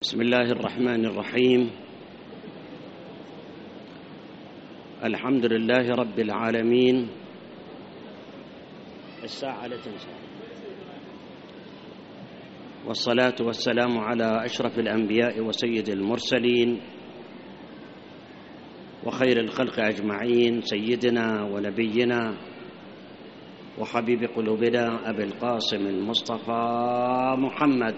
بسم الله الرحمن الرحيم. الحمد لله رب العالمين. الساعة لا تنسى. والصلاة والسلام على أشرف الأنبياء وسيد المرسلين وخير الخلق أجمعين، سيدنا ونبينا وحبيب قلوبنا أبي القاسم المصطفى محمد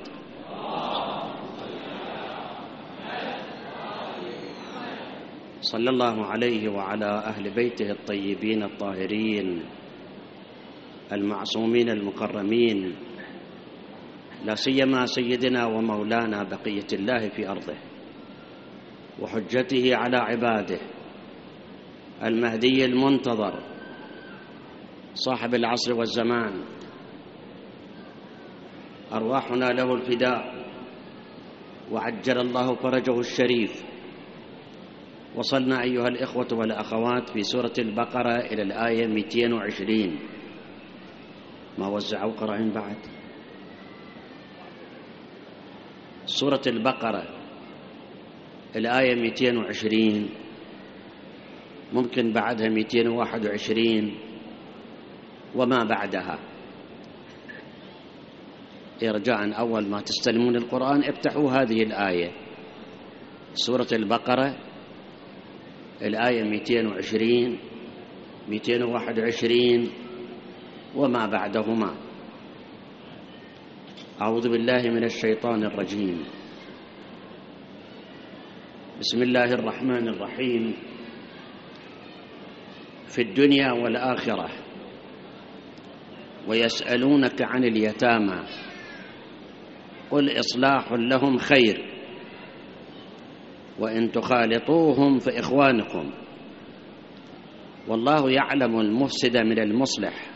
صلى الله عليه وعلى أهل بيته الطيبين الطاهرين المعصومين المكرمين، لا سيما سيدنا ومولانا بقية الله في أرضه وحجته على عباده المهدي المنتظر صاحب العصر والزمان، أرواحنا له الفداء وعجل الله فرجه الشريف. وصلنا أيها الإخوة والأخوات في سورة البقرة إلى الآية 220. ما وزعوا قرأين بعد؟ سورة البقرة الآية 220، ممكن بعدها 221 وما بعدها. رجاء أول ما تستلمون القرآن افتحوا هذه الآية، سورة البقرة الآية 220 221 وما بعدهما. أعوذ بالله من الشيطان الرجيم. بسم الله الرحمن الرحيم. في الدنيا والآخرة ويسألونك عن اليتامى قل إصلاح لهم خير وإن تخالطوهم فإخوانكم والله يعلم المفسد من المصلح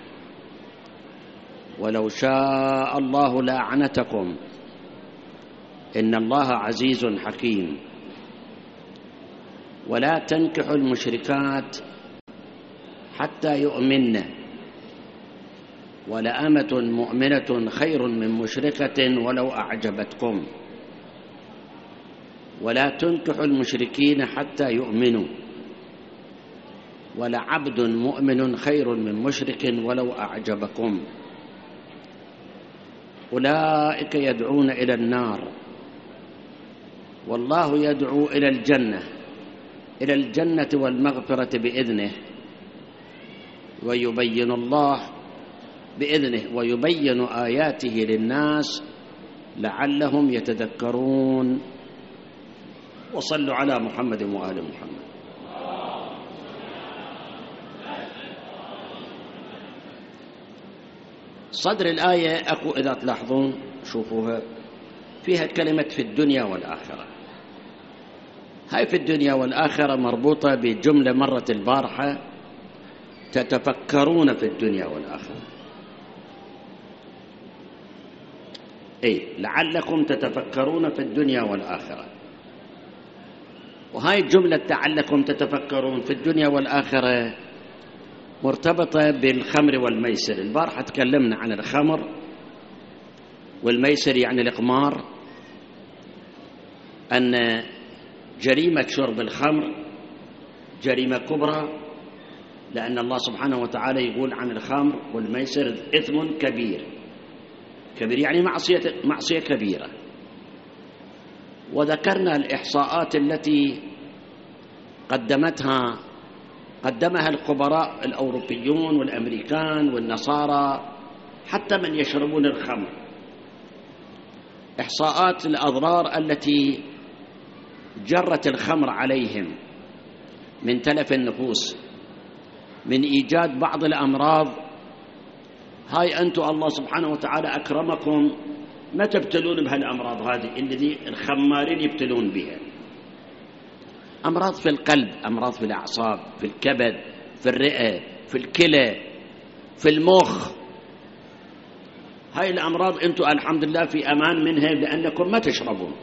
ولو شاء الله لأعنتكم إن الله عزيز حكيم. ولا تنكحوا المشركات حتى يؤمن ولأمة مؤمنة خير من مشركة ولو أعجبتكم ولا تنكحوا المشركين حتى يؤمنوا ولعبد مؤمن خير من مشرك ولو أعجبكم. أولئك يدعون إلى النار والله يدعو إلى الجنة والمغفرة بإذنه ويبين الله بإذنه ويبين آياته للناس لعلهم يتذكرون. وصلوا على محمد وآل محمد. صدر الآية أكو إذا تلاحظون شوفوها فيها كلمة في الدنيا والآخرة. هاي في الدنيا والآخرة مربوطة بجملة مرت البارحة، تتفكرون في الدنيا والآخرة، لعلكم تتفكرون في الدنيا والآخرة. وهاي الجملة لعلكم تتفكرون في الدنيا والآخرة مرتبطة بالخمر والميسر. البارحة تكلمنا عن الخمر والميسر يعني الإقمار، أن جريمة شرب الخمر جريمة كبرى، لأن الله سبحانه وتعالى يقول عن الخمر والميسر إثم كبير. كبير يعني معصية كبيرة. وذكرنا الإحصاءات التي قدمها الخبراء الأوروبيون والأمريكان والنصارى حتى من يشربون الخمر، إحصاءات الأضرار التي جرت الخمر عليهم من تلف النفوس، من إيجاد بعض الأمراض. هاي أنتم الله سبحانه وتعالى أكرمكم ما تبتلون بهالأمراض هذه الذي الخمارين يبتلون بها. أمراض في القلب، أمراض في الأعصاب، في الكبد، في الرئة، في الكلى، في المخ. هاي الأمراض أنتم الحمد لله في أمان منها لأنكم ما تشربون.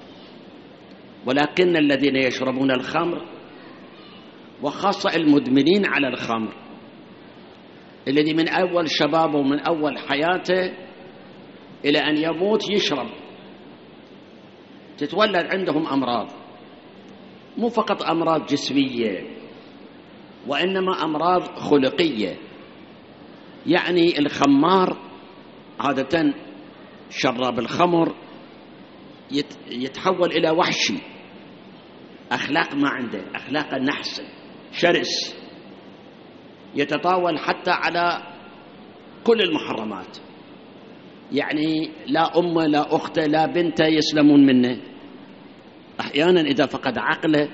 ولكن الذين يشربون الخمر وخاصة المدمنين على الخمر، الذي من أول شبابه ومن أول حياته إلى أن يموت يشرب، تتولد عندهم أمراض، مو فقط أمراض جسمية وإنما أمراض خلقية. يعني الخمار عادة شراب الخمر يتحول إلى وحشي، أخلاق ما عنده، أخلاق النحس شرس، يتطاول حتى على كل المحرمات. يعني لا أمه لا أخته لا بنته يسلمون منه. أحيانا إذا فقد عقله،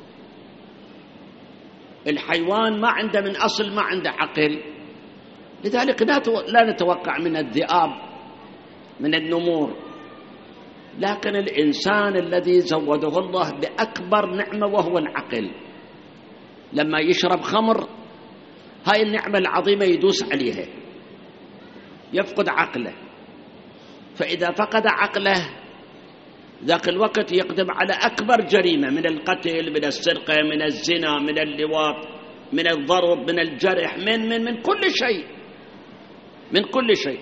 الحيوان ما عنده من أصل ما عنده عقل، لذلك لا نتوقع من الذئاب من النمور، لكن الإنسان الذي زوده الله بأكبر نعمة وهو العقل، لما يشرب خمر هاي النعمة العظيمة يدوس عليها، يفقد عقله. فإذا فقد عقله ذاك الوقت يقدم على أكبر جريمة من القتل، من السرقة، من الزنا، من اللواط، من الضرب، من الجرح، من كل شيء، من كل شيء.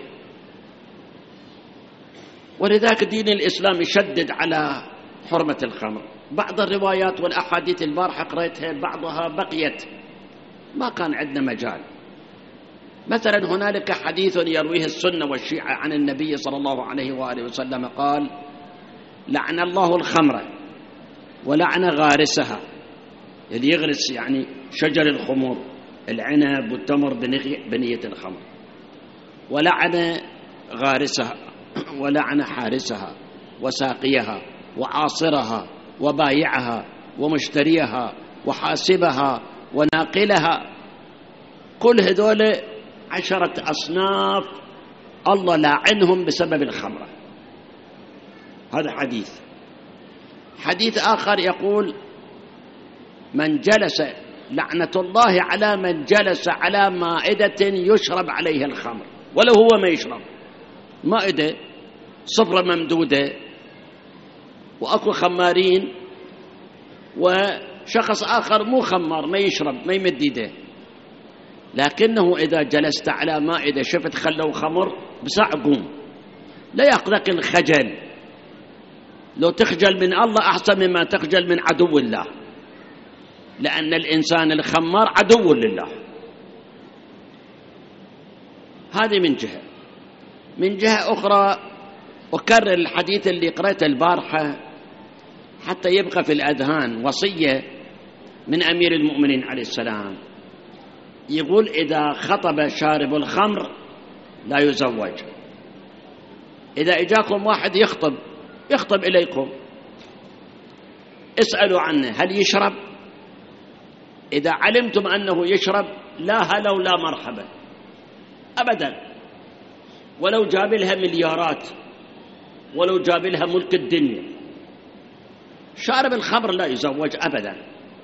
ولذلك دين الإسلام يشدد على حرمة الخمر. بعض الروايات والأحاديث البارحة قرأتها بعضها بقيت، ما كان عندنا مجال. مثلا هنالك حديث يرويه السنة والشيعة عن النبي صلى الله عليه وآله وسلم قال: لعن الله الخمر ولعن غارسها، اللي يغرس يعني شجر الخمور، العنب والتمر بنية الخمر، ولعن غارسها ولعن حارسها وساقيها وعاصرها وبايعها ومشتريها وحاسبها وناقلها. كل هذول 10 أصناف الله لاعنهم بسبب الخمرة. هذا حديث آخر يقول: من جلس، لعنة الله على من جلس على مائدة يشرب عليها الخمر، ولو هو ما يشرب، مائدة صفرة ممدودة وأكو خمارين، وشخص آخر مو خمار ما يشرب ما يمد يده، لكنه إذا جلست على مائدة شفت خلوا خمر بساعة قوم، لا يأخذك الخجل. لو تخجل من الله أحسن مما تخجل من عدو الله، لأن الإنسان الخمار عدو لله. هذه من جهة. من جهة أخرى أكرر الحديث اللي قرأته البارحة حتى يبقى في الأذهان، وصية من أمير المؤمنين عليه السلام، يقول: إذا خطب شارب الخمر لا يزوج. إذا إجاكم واحد يخطب إليكم، اسألوا عنه هل يشرب. إذا علمتم أنه يشرب لا هلا ولا مرحبا أبدا، ولو جاب لها مليارات، ولو جاب لها ملك الدنيا. شارب الخمر لا يزوج أبدا.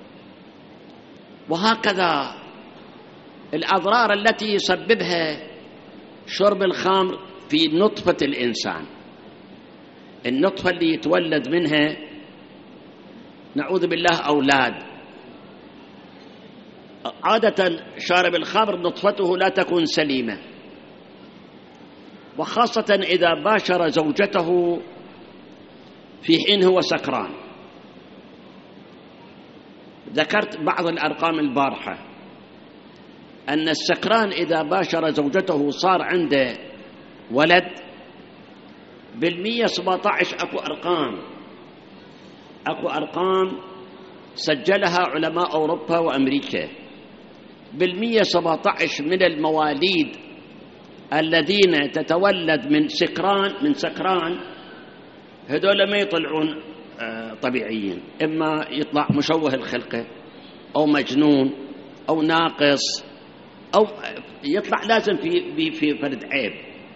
وهكذا الأضرار التي يسببها شرب الخمر في نطفة الإنسان، النطفة اللي يتولد منها نعوذ بالله أولاد. عادة شارب الخمر نطفته لا تكون سليمة، وخاصة إذا باشر زوجته في حين هو سكران. ذكرت بعض الأرقام البارحة أن السكران إذا باشر زوجته صار عنده ولد بال117. أكو أرقام سجلها علماء أوروبا وأمريكا. بال117 من المواليد الذين تتولد من سكران هذول ما يطلعون طبيعيين، إما يطلع مشوه الخلقة أو مجنون أو ناقص، أو يطلع لازم في فرد عيب.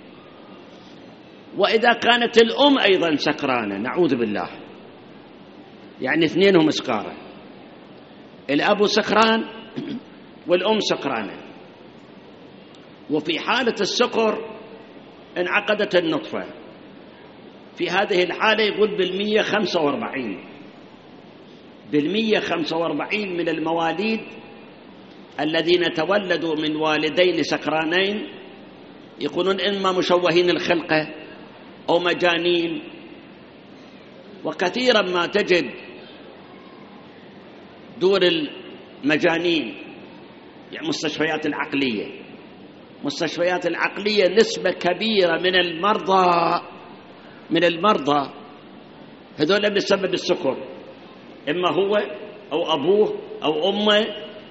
وإذا كانت الأم أيضا سكرانة نعوذ بالله، يعني اثنينهم سكارى، الأب سكران والأم سكرانة، وفي حالة السكر انعقدت النطفة. في هذه الحالة يقول بال145 من المواليد الذين تولدوا من والدين سكرانين يكونون إما مشوهين الخلقة أو مجانين وكثيرا ما تجد دور المجانين، يعني مستشفيات العقلية نسبة كبيرة من المرضى هذول بسبب السكر، إما هو أو أبوه أو أمه،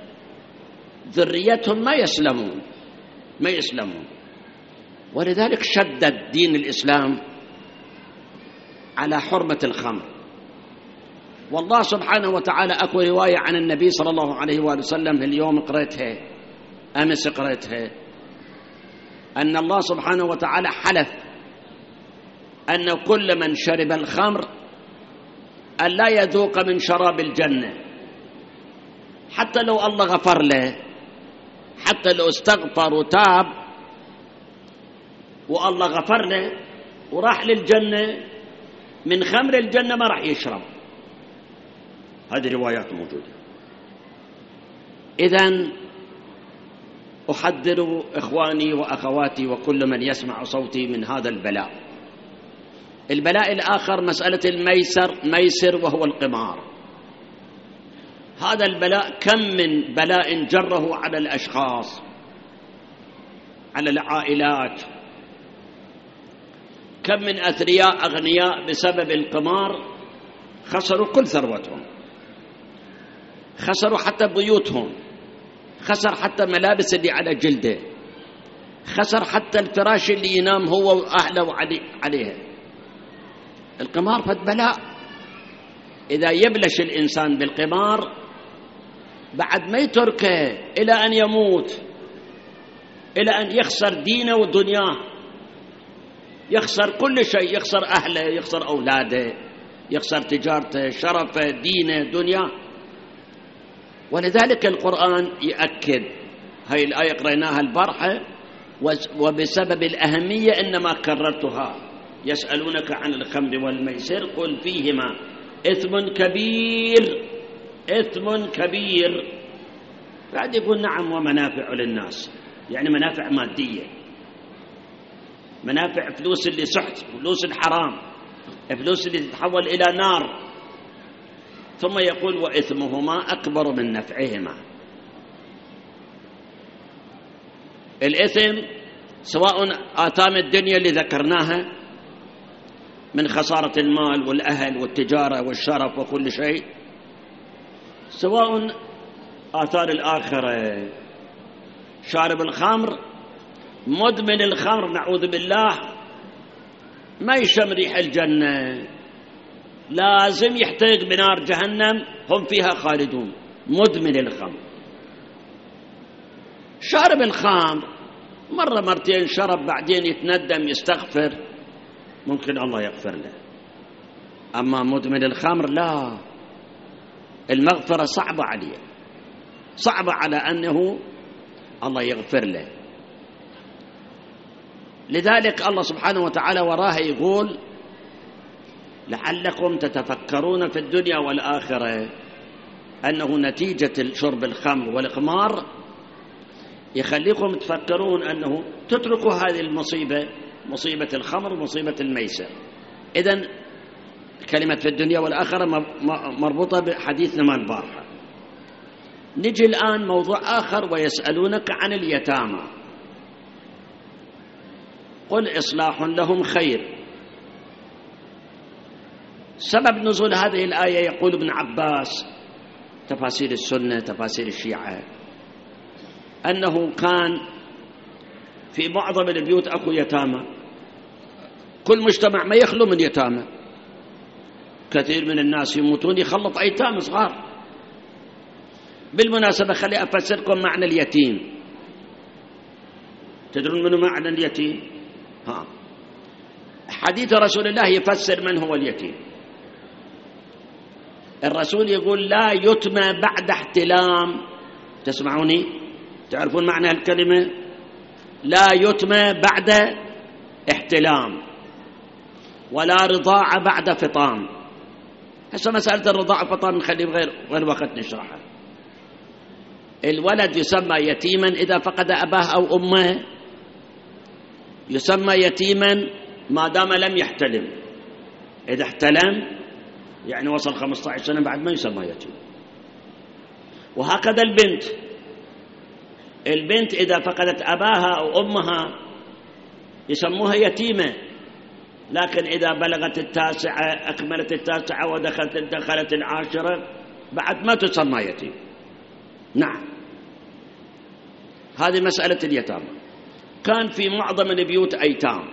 ذريتهم ما يسلمون. ولذلك شدد دين الإسلام على حرمة الخمر. والله سبحانه وتعالى أكو رواية عن النبي صلى الله عليه وآله وسلم اليوم قرأتها أمس قرأتها، أن الله سبحانه وتعالى حلف أن كل من شرب الخمر أن لا يذوق من شراب الجنة، حتى لو الله غفر له، حتى لو استغفر وتاب والله غفر له وراح للجنة، من خمر الجنة ما راح يشرب. هذه روايات موجودة. إذن أحذر إخواني وأخواتي وكل من يسمع صوتي من هذا البلاء الآخر، مسألة الميسر وهو القمار. هذا البلاء كم من بلاء جره على الأشخاص، على العائلات، كم من أثرياء أغنياء بسبب القمار خسروا كل ثروتهم، خسروا حتى بيوتهم، خسر حتى ملابس اللي على جلده، خسر حتى الفراش اللي ينام هو وأهله عليها. القمار فد بلاء. إذا يبلش الإنسان بالقمار بعد ما يتركه إلى أن يموت، إلى أن يخسر دينه ودنياه، يخسر كل شيء، يخسر أهله، يخسر أولاده، يخسر تجارته، شرفه، دينه، دنياه. ولذلك القرآن يؤكد، هاي الآية قرأناها البارحة وبسبب الأهمية إنما كررتها. يسألونك عن الخمر والميسر قل فيهما إثم كبير. بعد يقول نعم ومنافع للناس، يعني منافع مادية، منافع فلوس اللي سحت، فلوس الحرام، فلوس اللي تتحول إلى نار. ثم يقول وإثمهما أكبر من نفعهما. الإثم سواء آثام الدنيا اللي ذكرناها من خسارة المال والأهل والتجارة والشرف وكل شيء، سواء آثار الآخرة. شارب الخمر، مدمن الخمر نعوذ بالله، ما يشم ريح الجنة، لازم يحترق بنار جهنم، هم فيها خالدون. مدمن الخمر. شارب الخمر مرة مرتين شرب، بعدين يتندم يستغفر، ممكن الله يغفر له. أما مدمن الخمر لا، المغفرة صعبة عليه، صعبة على أنه الله يغفر له. لذلك الله سبحانه وتعالى وراه يقول لعلكم تتفكرون في الدنيا والآخرة، أنه نتيجة شرب الخمر والإقمار يخليكم تفكرون أنه تتركوا هذه المصيبة، مصيبة الخمر ومصيبة الميسر. إذن كلمة في الدنيا والآخرة مربوطة بحديثنا مع البارحة. نجي الآن موضوع آخر، ويسألونك عن اليتامى قل إصلاح لهم خير. سبب نزول هذه الآية يقول ابن عباس، تفاسير السنة تفاسير الشيعة، أنه كان في معظم البيوت أكو يتامى، كل مجتمع ما يخلو من يتامى. كثير من الناس يموتون يخلط أيتام صغار. بالمناسبة خلي أفسركم معنى اليتيم. تدرون منه معنى اليتيم؟ حديث رسول الله يفسر من هو اليتيم. الرسول يقول لا يتمى بعد احتلام. تسمعوني؟ تعرفون معنى الكلمة؟ لا يتمى بعد احتلام، ولا رضاعة بعد فطام. هسه مسألة الرضاعة والفطام نخليه غير وقت نشرحها. الولد يسمى يتيما إذا فقد أباه أو أمه، يسمى يتيما ما دام لم يحتلم. إذا احتلم يعني وصل 15 سنة بعد ما يسمى يتيم. وهكذا البنت إذا فقدت أباها أو أمها يسموها يتيمة، لكن إذا بلغت 9 أكملت 9 ودخلت 10 بعد ما تسمى يتيم. نعم، هذه مسألة اليتامى. كان في معظم البيوت أيتام،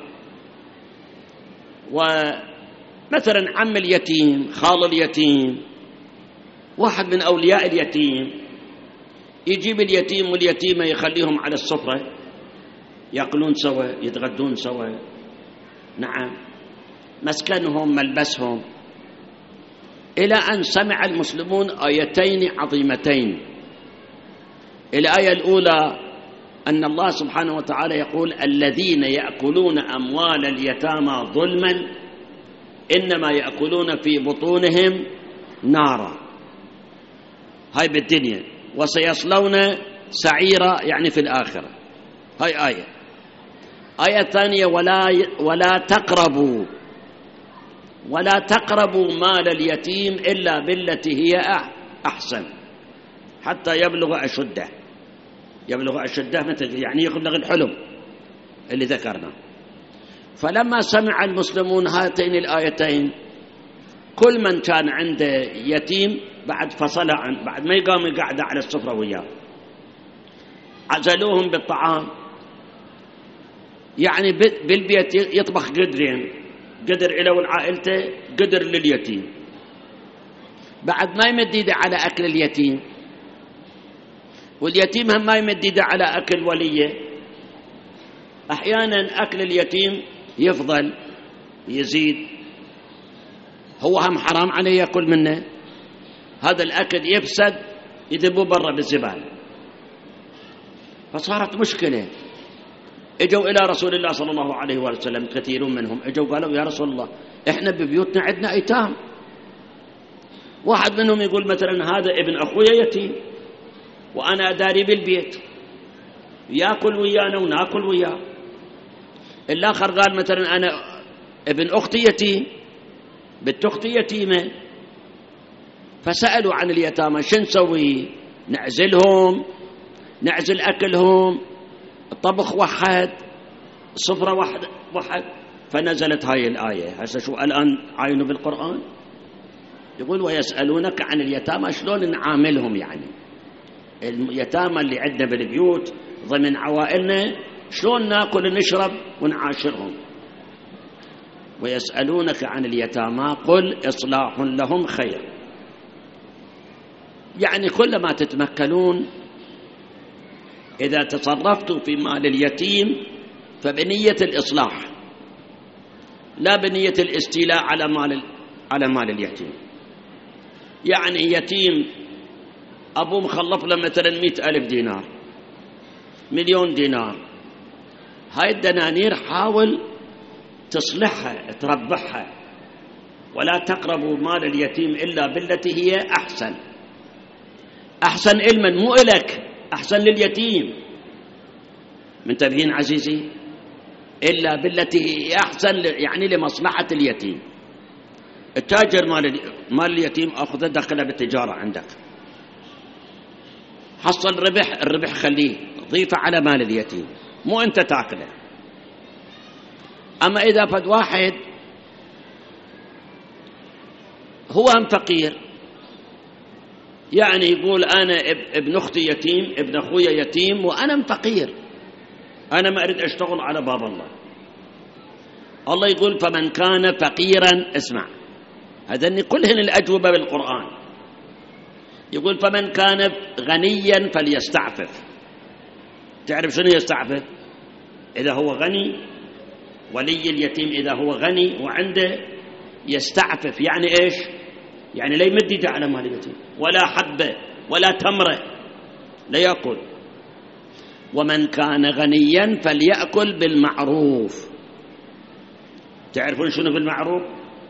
ومثلا عم اليتيم، خال اليتيم، واحد من أولياء اليتيم يجيب اليتيم واليتيمة يخليهم على السفرة يأكلون سوا، يتغدون سوا، نعم، مسكنهم، ملبسهم، إلى أن سمع المسلمون آيتين عظيمتين. الآية الأولى أن الله سبحانه وتعالى يقول: الذين يأكلون أموال اليتامى ظلما إنما يأكلون في بطونهم نارا، هاي بالدنيا، وسيصلون سعيرا يعني في الآخرة. هاي آية ثانية: ولا تقربوا مال اليتيم إلا بالتي هي أحسن حتى يبلغ أشده. مثل يعني يبلغ الحلم اللي ذكرنا. فلما سمع المسلمون هاتين الآيتين، كل من كان عنده يتيم بعد فصل عنه، بعد ما يقام يقعد على السفرة وياه، عزلوهم بالطعام، يعني بالبيت يطبخ قدرين، قدر إله والعائلته، قدر لليتيم، بعد ما يمد يده على أكل اليتيم، واليتيم هم ما يمد يده على أكل وليه. أحيانا أكل اليتيم يفضل يزيد، هو هم حرام عليه يأكل منه، هذا الأكل يفسد يذبوه برا بالزبالة. فصارت مشكلة. اجوا إلى رسول الله صلى الله عليه وسلم كثير منهم، اجوا قالوا: يا رسول الله، احنا ببيوتنا عندنا ايتام. واحد منهم يقول مثلا: هذا ابن أخويا يتيم وأنا أداري بالبيت، يأكل ويانا ونأكل وياه. الآخر قال مثلا: أنا ابن أختي يتيم، بنت أختي يتيمة. فسألوا عن اليتامى: شو نسوي؟ نعزلهم، نعزل أكلهم، الطبخ وحد، السفرة وحد. فنزلت هاي الآية. هسه شو الآن عاينوا بالقرآن يقول: ويسألونك عن اليتامى، شلون نعاملهم؟ يعني اليتامى اللي عندنا بالبيوت ضمن عوائلنا شلون ناكل ونشرب ونعاشرهم. ويسألونك عن اليتامى قل إصلاح لهم خير. يعني كلما تتمكنون إذا تصرفتوا في مال اليتيم فبنية الإصلاح، لا بنية الاستيلاء على مال اليتيم. يعني يتيم أبوه مخلف له مثلا 100,000 دينار، 1,000,000 دينار، هاي الدنانير حاول تصلحها، تربحها. ولا تقربوا مال اليتيم إلا بالتي هي أحسن. أحسن علما، مو إلك، أحسن لليتيم. منتبهين عزيزي؟ إلا بالتي هي أحسن، يعني لمصلحة اليتيم. التاجر مال اليتيم أخذه دخله بالتجارة عندك، حصل الربح خليه ضيفه على مال اليتيم، مو أنت تاكله. أما إذا فد واحد هو هم فقير، يعني يقول: أنا ابن أختي يتيم، ابن أخويا يتيم، وأنا فقير، أنا ما أريد أشتغل على باب الله. الله يقول: فمن كان فقيرا، اسمع هذين كلهن الأجوبة بالقرآن. يقول: فمن كان غنيا فليستعفف. تعرف شنو يستعفف؟ إذا هو غني، ولي اليتيم إذا هو غني وعنده يستعفف، يعني إيش؟ يعني لا يمد يده على مال اليتيم، ولا حبة ولا تمرة لا يأكل. ومن كان غنيا فليأكل بالمعروف. تعرفون شنو بالمعروف؟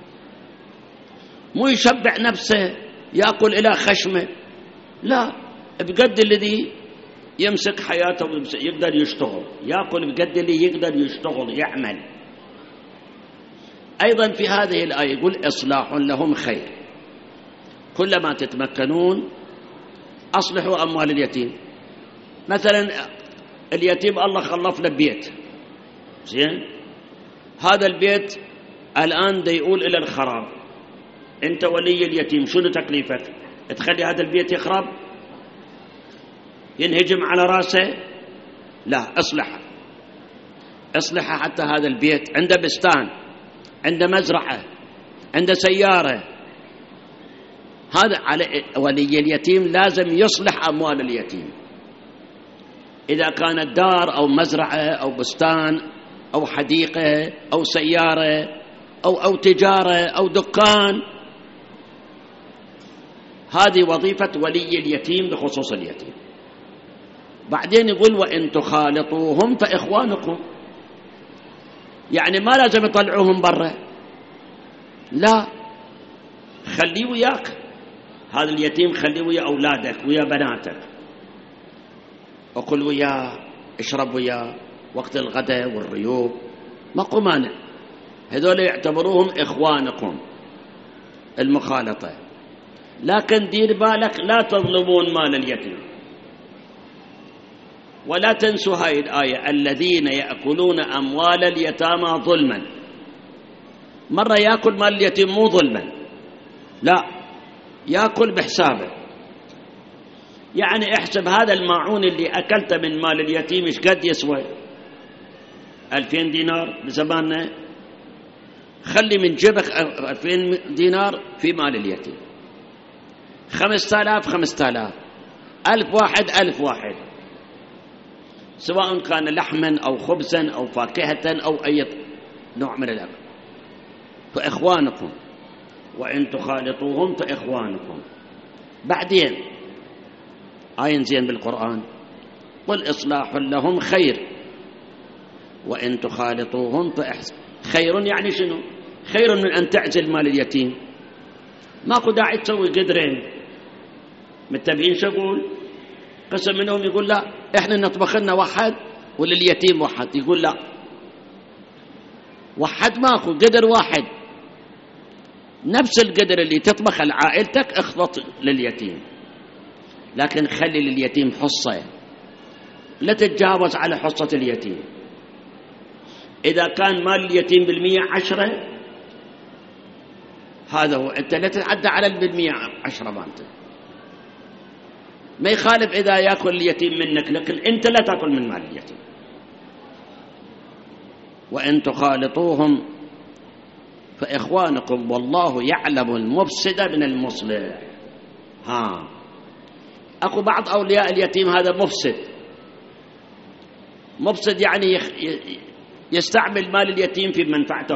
مو يشبع نفسه يأكل إلى خشمه، لا، بقد الذي يمسك حياته يقدر يشتغل، يأكل بقد اللي يقدر يشتغل يعمل. أيضا في هذه الآية يقول: إصلاح لهم خير. كلما تتمكنون أصلحوا أموال اليتيم. مثلا اليتيم الله خلف له بيت، زين، هذا البيت الآن دا يقول إلى الخراب، أنت ولي اليتيم شنو تكليفك؟ تخلي هذا البيت يخرب ينهجم على راسه؟ لا، اصلحه حتى هذا البيت عنده بستان، عنده مزرعة، عنده سيارة. هذا على ولي اليتيم لازم يصلح أموال اليتيم، إذا كانت دار أو مزرعة أو بستان أو حديقة أو سيارة أو تجارة أو دكان. هذه وظيفة ولي اليتيم بخصوص اليتيم. بعدين يقول وإن تخالطوهم فإخوانكم، يعني ما لازم يطلعوهم برا، لا، خليه وياك، هذا اليتيم خليه ويا أولادك ويا بناتك، وكل وياه، اشرب وياه وقت الغداء والريوق، ماكو مانع. هذول يعتبروهم إخوانكم المخالطة. لكن دير بالك لا تظلمون مال اليتيم. ولا تنسوا هاي الآية، الذين يأكلون أموال اليتامى ظلما. مرة يأكل مال اليتيم مو ظلما، لا، يأكل بحسابه. يعني احسب هذا الماعون اللي أكلته من مال اليتيم ايش قد يسوى؟ 2000 دينار بزماننا، خلي من جيبك 2000 دينار في مال اليتيم، 5000 5000، 1000 واحد 1000 واحد، سواء كان لحما أو خبزا أو فاكهة أو أي نوع من الأكل. فإخوانكم وإن تخالطوهم فإخوانكم. بعدين آية زين بالقرآن، قل إصلاح لهم خير وإن تخالطوهم فإحسن. خير يعني شنو؟ خير من أن تعزل مال اليتيم. ماكو داعي تسوي قدرين متبعين. شو أقول؟ قسم منهم يقول لا، إحنا نطبخ لنا واحد ولليتيم واحد. يقول لا، واحد ماكو، قدر واحد، نفس القدر اللي تطبخ لعائلتك اخلط لليتيم، لكن خلي لليتيم حصة، لا تتجاوز على حصة اليتيم. إذا كان مال اليتيم 10، هذا هو، أنت لا تتعدى على 10 مالته. ما يخالف إذا يأكل اليتيم منك، لكن أنت لا تأكل من مال اليتيم. وإن تخالطوهم فإخوانكم والله يعلم المفسد من المصلح. أكو بعض أولياء اليتيم هذا مفسد، يعني يستعمل مال اليتيم في منفعته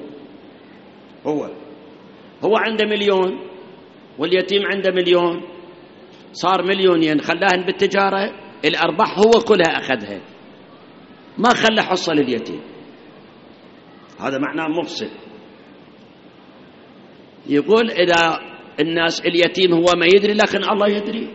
هو عنده 1,000,000 واليتيم عنده 1,000,000، صار 2,000,000، خلاهن بالتجارة، الأرباح هو كلها أخذها، ما خلى حصة لليتيم. هذا معناه مفسد. يقول إذا الناس اليتيم هو ما يدري، لكن الله يدري.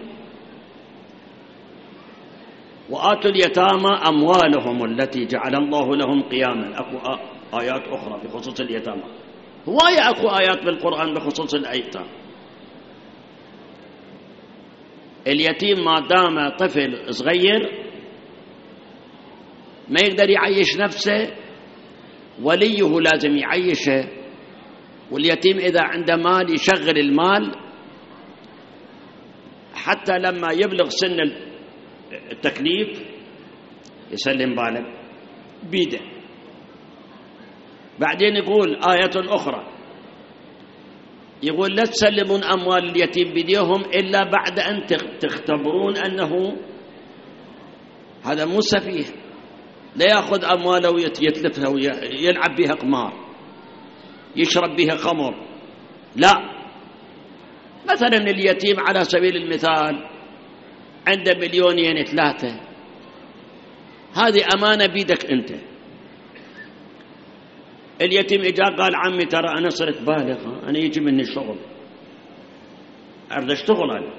وآتوا اليتامى أموالهم التي جعل الله لهم قياما. أكو آيات أخرى بخصوص اليتامى، هواية أكو آيات بالقرآن بخصوص الأيتام. اليتيم ما دام طفل صغير ما يقدر يعيش نفسه، وليه لازم يعيشه. واليتيم إذا عنده مال يشغل المال حتى لما يبلغ سن التكليف يسلم باله بيده. بعدين يقول آية أخرى، يقول لا تسلمون أموال اليتيم بيديهم إلا بعد أن تختبرون أنه هذا مو سفيه، لا يأخذ أمواله ويتلفها ويلعب بها قمار، يشرب بها خمر، لا. مثلا اليتيم على سبيل المثال عنده 2,000,000 3، هذه أمانة بيدك أنت. اليتيم إجا قال عمي ترى أنا صرت بالغ، أنا يجي مني الشغل، أريد أشتغل أنا.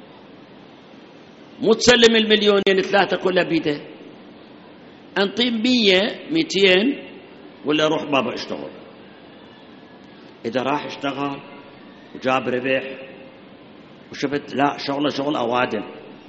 مو تسلم 2,000,000 3 كلها بيده، أنطيم 100 200 ولا روح بابا اشتغل. إذا راح اشتغل وجاب ربح وشفت لا شغل أوادم.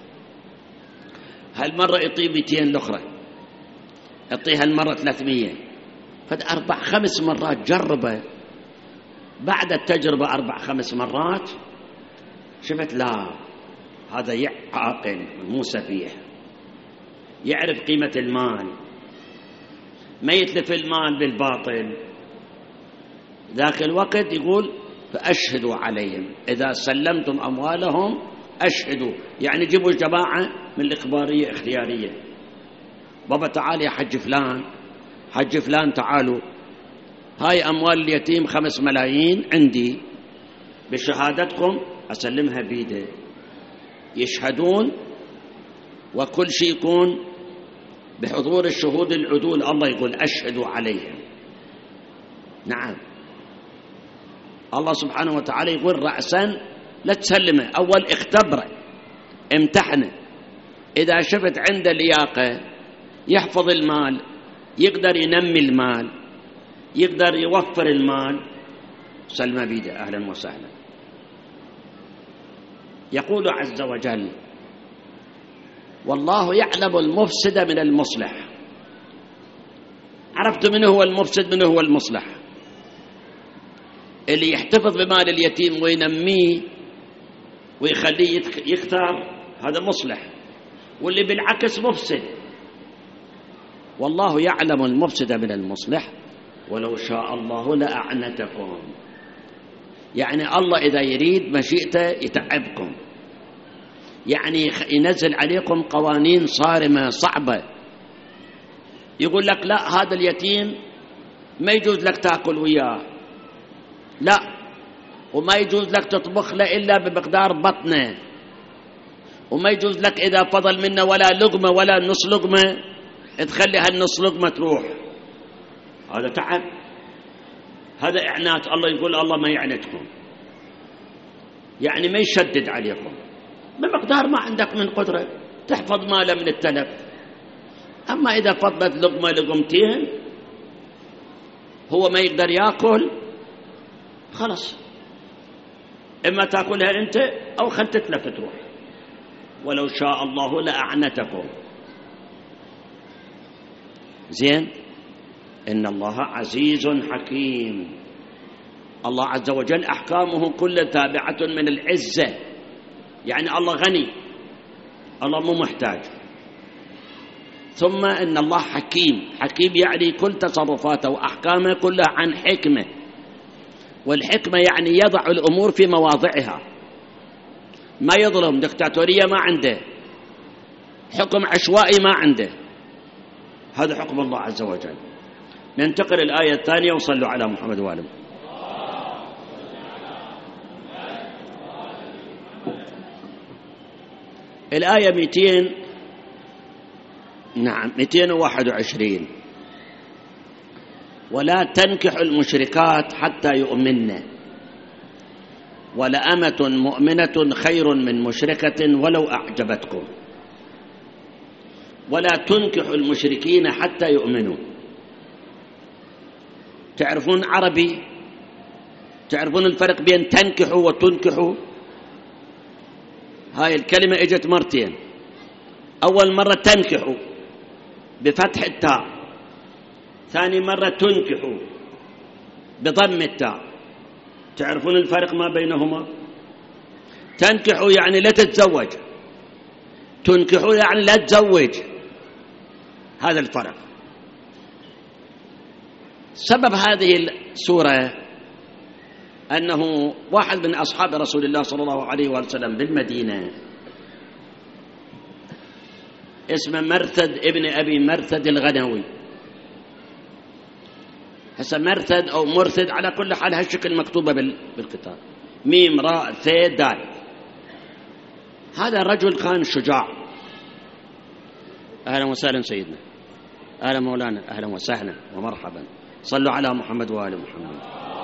هالمرة يعطيه 200، الأخرى يعطيها المرة 300. فد 4-5 مرات جربه. بعد التجربة 4-5 مرات شفت لا، هذا عاقل مو سفيه، يعرف قيمة المال، ما يتلف المال بالباطل. ذاك الوقت يقول فأشهدوا عليهم، إذا سلمتم أموالهم أشهدوا، يعني جيبوا جماعة من الإخبارية اختيارية. بابا تعال يا حج فلان، حج فلان تعالوا، هاي أموال اليتيم 5 ملايين عندي، بشهادتكم أسلمها بيده. يشهدون وكل شيء يكون بحضور الشهود العدول. الله يقول أشهدوا عليهم. نعم، الله سبحانه وتعالى يقول رأسا لا تسلمه، أول اختبره امتحنه. إذا شفت عنده لياقة يحفظ المال، يقدر ينمي المال، يقدر يوفر المال، سلم بيده، أهلا وسهلا. يقول عز وجل والله يعلم المفسد من المصلح. عرفت من هو المفسد من هو المصلح؟ اللي يحتفظ بمال اليتيم وينميه ويخليه يكثر هذا مصلح، واللي بالعكس مفسد. والله يعلم المفسد من المصلح ولو شاء الله لأعنتكم. يعني الله إذا يريد مشيئته يتعبكم، يعني ينزل عليكم قوانين صارمة صعبة. يقول لك لا، هذا اليتيم ما يجوز لك تأكل وياه، لا، وما يجوز لك تطبخ له إلا بمقدار بطنه، وما يجوز لك إذا فضل منه ولا لقمة ولا نص لقمة تخلي هالنص لقمة تروح. هذا تعب، هذا إعنات. الله يقول الله ما يعنتكم، يعني ما يشدد عليكم، بمقدار ما عندك من قدرة تحفظ ماله من التلف. أما إذا فضلت لقمة لقمتين هو ما يقدر يأكل، خلاص إما تأكلها أنت أو خل تتلف تروح. ولو شاء الله لأعنتكم. زين، إن الله عزيز حكيم. الله عز وجل أحكامه كلها تابعة من العزة، يعني الله غني، الله مو محتاج. ثم إن الله حكيم. حكيم يعني كل تصرفاته وأحكامه كلها عن حكمة، والحكمة يعني يضع الأمور في مواضعها، ما يظلم. دكتاتورية ما عنده، حكم عشوائي ما عنده، هذا حكم الله عز وجل. ننتقل الآية الثانية، وصلوا على محمد وآله. الآية 221. ولا تنكحوا المشركات حتى يؤمنن، ولأمة مؤمنة خير من مشركة ولو أعجبتكم، ولا تنكحوا المشركين حتى يؤمنوا. تعرفون عربي؟ تعرفون الفرق بين تنكحوا وتنكحوا؟ هاي الكلمة اجت مرتين. أول مرة تنكحوا بفتح التاء، ثاني مرة تنكحوا بضم التاء. تعرفون الفرق ما بينهما؟ تنكحوا يعني لا تتزوج، تنكحوا يعني لا تزوج، هذا الفرق. سبب هذه السورة أنه واحد من أصحاب رسول الله صلى الله عليه وسلم بالمدينة اسمه مرثد ابن أبي مرثد الغنوي. هسه مرثد أو مرثد على كل حال هالشكل مكتوبة بالكتاب، ميم راء ثاء دال. هذا الرجل كان شجاع. أهلا وسهلا سيدنا، أهلا مولانا، أهلا وسهلا ومرحبا. صلوا على محمد وآل محمد.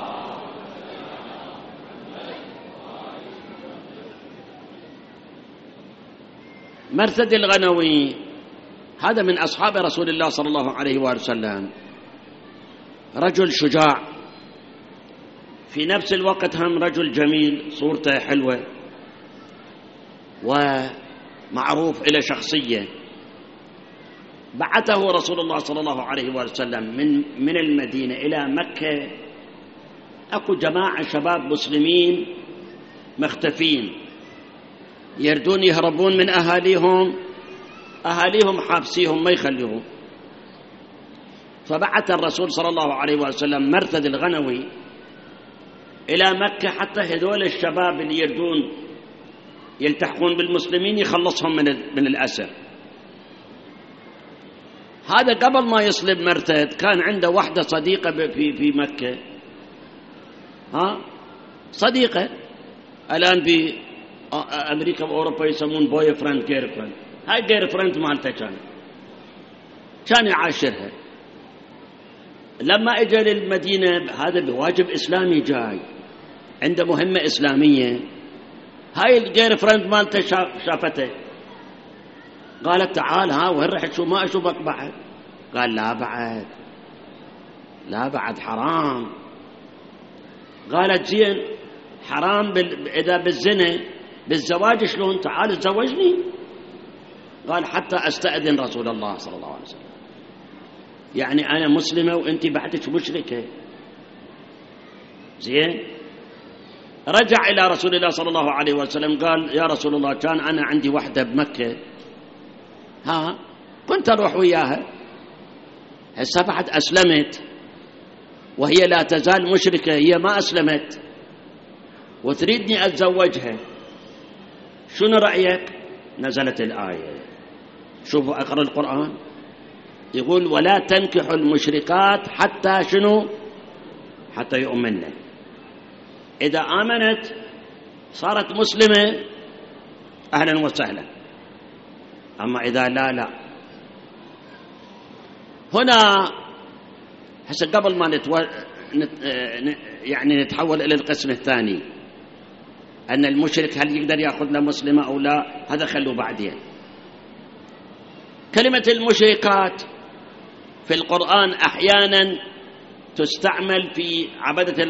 مرثد الغنوي هذا من أصحاب رسول الله صلى الله عليه وسلم، رجل شجاع، في نفس الوقت هم رجل جميل، صورته حلوة، ومعروف إلى شخصية. بعثه رسول الله صلى الله عليه وسلم من المدينة إلى مكة. أكو جماعة شباب مسلمين مختفين يردون يهربون من أهاليهم حابسيهم ما يخليهم. فبعث الرسول صلى الله عليه وسلم مرثد الغنوي إلى مكة حتى هذول الشباب اللي يردون يلتحقون بالمسلمين يخلصهم من الأسر. هذا قبل ما يصلب مرثد كان عنده واحدة صديقة في مكة، صديقة الآن في أمريكا وأوروبا يسمون بوي فريند جير فريند. هاي جير فريند مالته كان يعاشرها. لما اجى للمدينة هذا بواجب إسلامي جاي عنده مهمة إسلامية. هاي الجير فريند مالته شافته قالت تعال وين رحت شو ما أشوفك بعد؟ قال لا بعد حرام. قالت زين حرام إذا بالزنا بالزواج شلون؟ تعال تزوجني. قال حتى أستأذن رسول الله صلى الله عليه وسلم، يعني أنا مسلمة وأنت بعدك مشركة. زين رجع إلى رسول الله صلى الله عليه وسلم قال يا رسول الله كان أنا عندي وحدة بمكة كنت أروح وياها، هسه بعد أسلمت وهي لا تزال مشركة، هي ما أسلمت وتريدني أتزوجها، شنو رأيك؟ نزلت الآية. شوفوا أقرأ القرآن يقول ولا تنكحوا المشركات حتى شنو؟ حتى يؤمنن. إذا آمنت صارت مسلمة أهلا وسهلا، أما إذا لا. هنا هسه قبل ما نتحول إلى القسم الثاني أن المشرك هل يقدر يأخذ له مسلمة أو لا، هذا خلوا بعدين. كلمة المشركات في القرآن أحيانا تستعمل في عبدة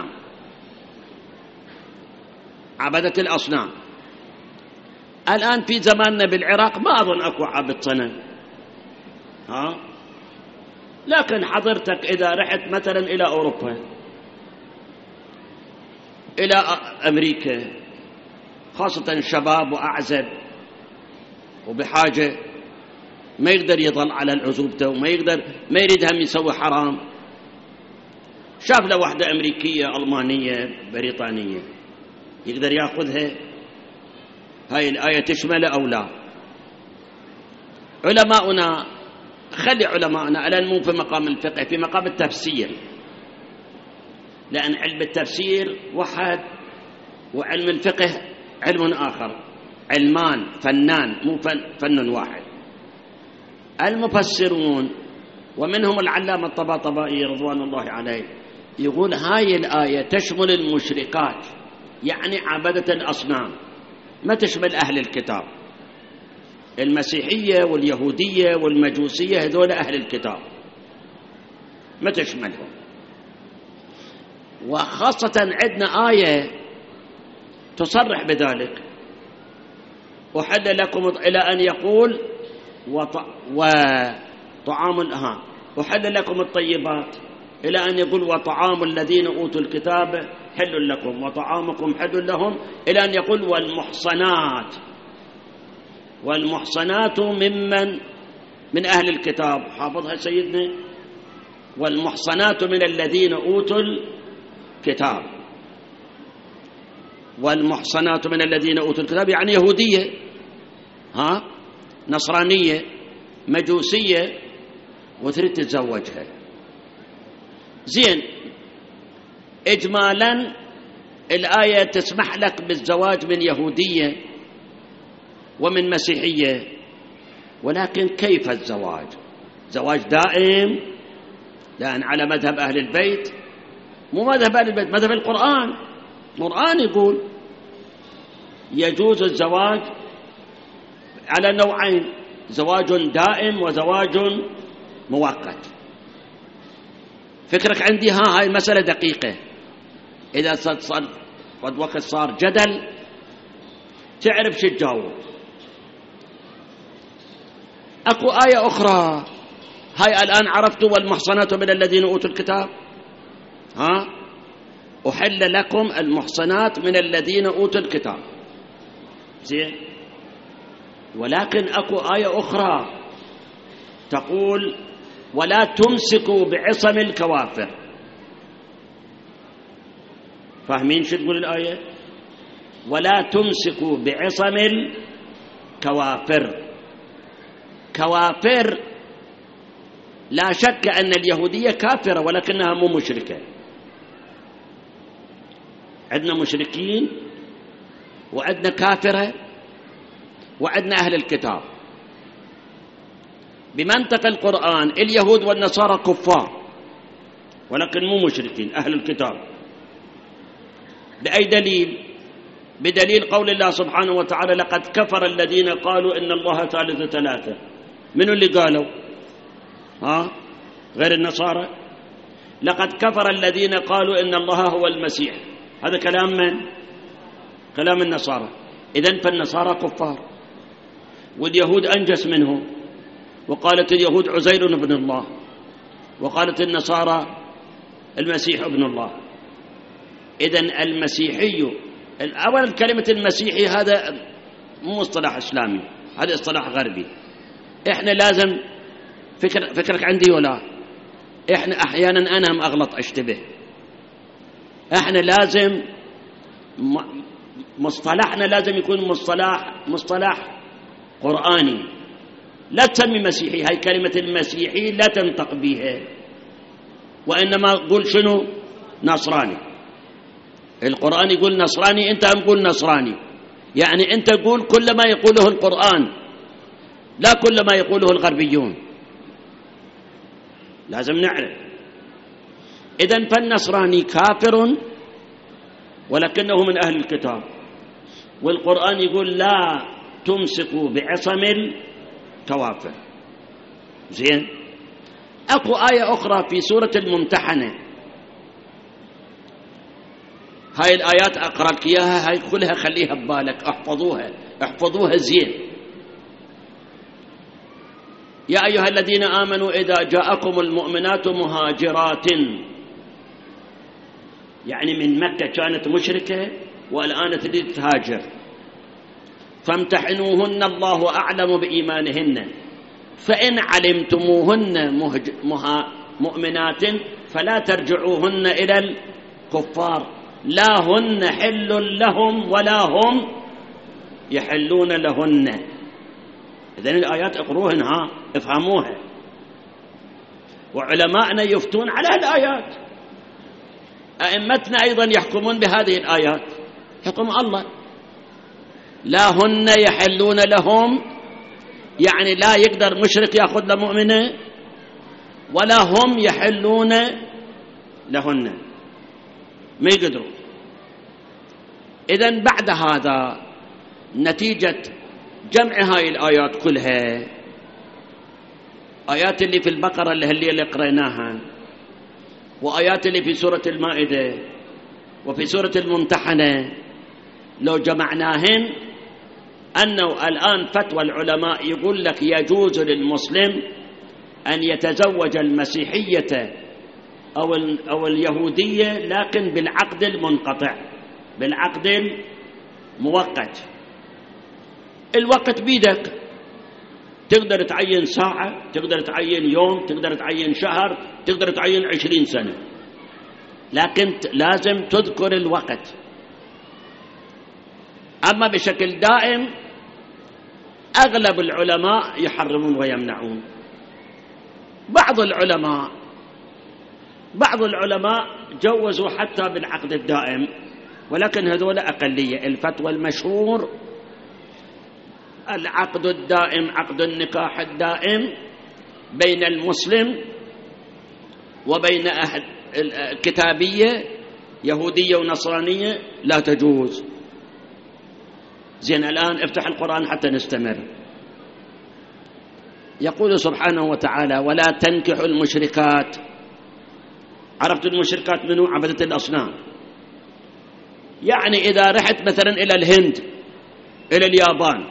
الأصنام. الآن في زماننا بالعراق ما أظن أكو عبد صنم، لكن حضرتك إذا رحت مثلا إلى أوروبا إلى أمريكا خاصة شباب وأعزب وبحاجة ما يقدر يظل على العزوبته وما يريد هم يسوي حرام، شاف له واحدة أمريكية ألمانية بريطانية يقدر يأخذها. هاي الآية تشمل أو لا؟ علماؤنا خلي علماؤنا الآن مو في مقام الفقه، في مقام التفسير، لأن علم التفسير واحد وعلم الفقه علم آخر، علمان فنان مو فن واحد. المفسرون ومنهم العلامة الطباطبائي رضوان الله عليه يقول هاي الآية تشمل المشركات، يعني عبدة الأصنام، ما تشمل أهل الكتاب. المسيحية واليهودية والمجوسية هذول أهل الكتاب ما تشملهم. وخاصة عندنا آية تصرح بذلك، وحل لكم إلى أن يقول وطعام وحل لكم الطيبات إلى أن يقول وطعام الذين أوتوا الكتاب حل لكم وطعامكم حل لهم، إلى أن يقول والمحصنات من أهل الكتاب. حافظها سيدنا، والمحصنات من الذين أوتوا الكتاب. والمحصنات من الذين أوتوا الكتاب يعني يهودية، نصرانية، مجوسية، وتريد تتزوجها. زين إجمالا الآية تسمح لك بالزواج من يهودية ومن مسيحية، ولكن كيف الزواج؟ زواج دائم، لأن على مذهب أهل البيت، مو مذهب أهل البيت، مذهب القرآن. القرآن يقول يجوز الزواج على نوعين، زواج دائم وزواج مؤقت. فكرك عندي هاي المسألة دقيقة. إذا صار وقت صار جدل تعرف شو تجاوب. أكو آية أخرى، هاي الآن عرفتوا والمحصنات من الذين أوتوا الكتاب، أحل لكم المحصنات من الذين أوتوا الكتاب، زين. ولكن أكو آية أخرى تقول ولا تمسكوا بعصم الكوافر. فاهمين شو تقول الآية؟ ولا تمسكوا بعصم الكوافر. كوافر لا شك أن اليهودية كافرة ولكنها مو مشركة. عندنا مشركين وعندنا كافرة وعندنا أهل الكتاب. بمنطق القرآن اليهود والنصارى كفار ولكن مو مشركين أهل الكتاب. بأي دليل؟ بدليل قول الله سبحانه وتعالى لقد كفر الذين قالوا إن الله ثالث ثلاثة. منو اللي قالوا؟ غير النصارى. لقد كفر الذين قالوا إن الله هو المسيح. هذا كلام من؟ كلام النصارى. إذن فالنصارى كفار واليهود أنجس منه. وقالت اليهود عزير ابن الله وقالت النصارى المسيح ابن الله. إذن المسيحي، أولا كلمة المسيحي هذا مو مصطلح إسلامي، هذا اصطلاح غربي. إحنا لازم فكرك عندي ولا؟ إحنا أحيانا أنا أغلط أشتبه. إحنا لازم مصطلحنا لازم يكون مصطلح قرآني. لا تسمي مسيحي، هاي كلمة المسيحي لا تنطق بها، وإنما قول شنو؟ نصراني. القرآن يقول نصراني، أنت هم قول نصراني. يعني أنت قول كل ما يقوله القرآن لا كل ما يقوله الغربيون. لازم نعرف. إذن فالنصراني كافر ولكنه من أهل الكتاب، والقرآن يقول لا تمسكوا بعصم الكوافر، زين. أكو آية أخرى في سورة الممتحنة، هاي الآيات أقرأ لك إياها، هاي كلها خليها ببالك، احفظوها زين. يا أيها الذين آمنوا إذا جاءكم المؤمنات مهاجرات، يعني من مكة كانت مشركة والآن تريد تهاجر، فامتحنوهن الله أعلم بإيمانهن، فإن علمتموهن مؤمنات فلا ترجعوهن إلى الكفار، لا هن حل لهم ولا هم يحلون لهن. إذن الآيات اقروهن، افهموها. وعلماءنا يفتون على الآيات، أئمتنا أيضا يحكمون بهذه الآيات، حكم الله. لا هن يحلون لهم، يعني لا يقدر مشرك يأخذ لمؤمنة، ولا هم يحلون لهن، ما يقدروا. إذن بعد هذا نتيجة جمع هاي الآيات كلها، آيات اللي في البقرة اللي قريناها، وآيات اللي في سورة المائدة وفي سورة الممتحنة، لو جمعناهن أنه الآن فتوى العلماء يقول لك يجوز للمسلم أن يتزوج المسيحية أو اليهودية لكن بالعقد المنقطع، بالعقد المؤقت. الوقت بيدك، تقدر تعين ساعة، تقدر تعين يوم، تقدر تعين شهر، تقدر تعين 20 سنة، لكن لازم تذكر الوقت. أما بشكل دائم أغلب العلماء يحرمون ويمنعون. بعض العلماء جوزوا حتى بالعقد الدائم، ولكن هذول أقلية. الفتوى المشهور العقد الدائم، عقد النكاح الدائم بين المسلم وبين أهل الكتابية يهودية ونصرانية لا تجوز. زين، الآن افتح القرآن حتى نستمر. يقول سبحانه وتعالى ولا تنكحوا المشركات. عرفت المشركات منو؟ عبدة الأصنام. يعني إذا رحت مثلا إلى الهند إلى اليابان،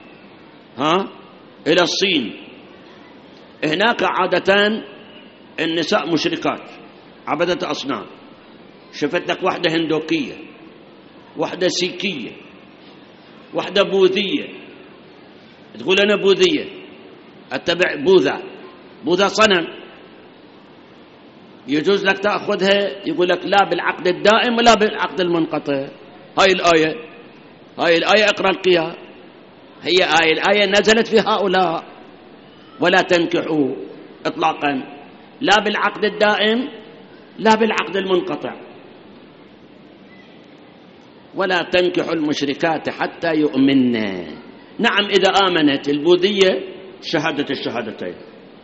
إلى الصين. هناك عادة النساء مشركات عبدة أصنام. شفت لك واحدة هندوكية، واحدة سيكية، واحدة بوذية، تقول أنا بوذية أتبع بوذا صنم، يجوز لك تأخذها، يقول لك لا بالعقد الدائم ولا بالعقد المنقطع. هاي الآية اقرأ القيا، هي الآية نزلت في هؤلاء. ولا تنكحوا إطلاقا لا بالعقد الدائم لا بالعقد المنقطع. ولا تنكحوا المشركات حتى يؤمنن. نعم إذا آمنت البوذية شهادة الشهادتين،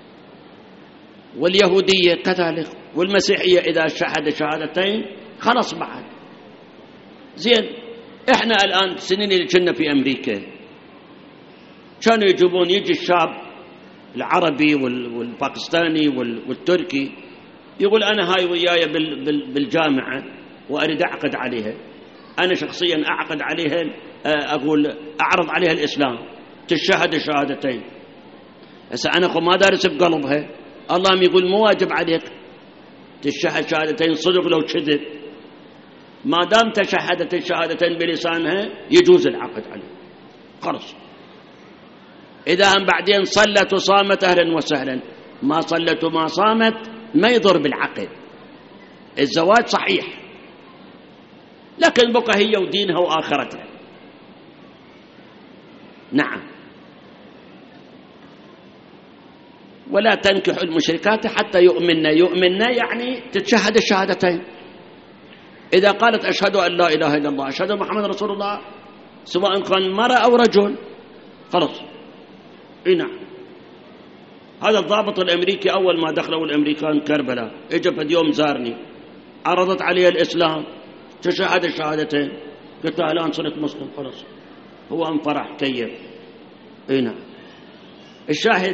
واليهودية كذلك، والمسيحية إذا شهد شهادتين خلص بعد. زين، إحنا الآن السنين اللي كنا في أمريكا كانوا يجيبون، يجي الشاب العربي والباكستاني والتركي يقول أنا هاي وياي بالجامعة وأريد أعقد عليها، أنا شخصيا أعقد عليها، أقول أعرض عليها الإسلام، تشهد الشهادتين. هسه أنا ما دارس بقلبها، الله يقول مو واجب عليك تشهد شهادتين صدق لو كذب، ما دام تشهدت الشهادتين بلسانها يجوز العقد عليه خلص. إذا هم بعدين صلت وصامت أهلا وسهلا، ما صلت وما صامت ما يضر بالعقد، الزواج صحيح، لكن بقى هي ودينها وآخرتها. نعم. ولا تنكحوا المشركات حتى يؤمنن يعني تتشهد الشهادتين. إذا قالت أشهد أن لا إله إلا الله أشهد محمد رسول الله، سواء كان مرأة أو رجل، خلص. نعم. هذا الضابط الأمريكي أول ما دخلوا الأمريكان كربلاء إجا في يوم زارني، عرضت عليه الإسلام، تشهد الشهادتين، قلت له الآن صرت مسلم خلص. هو انفرح كيف. نعم. الشاهد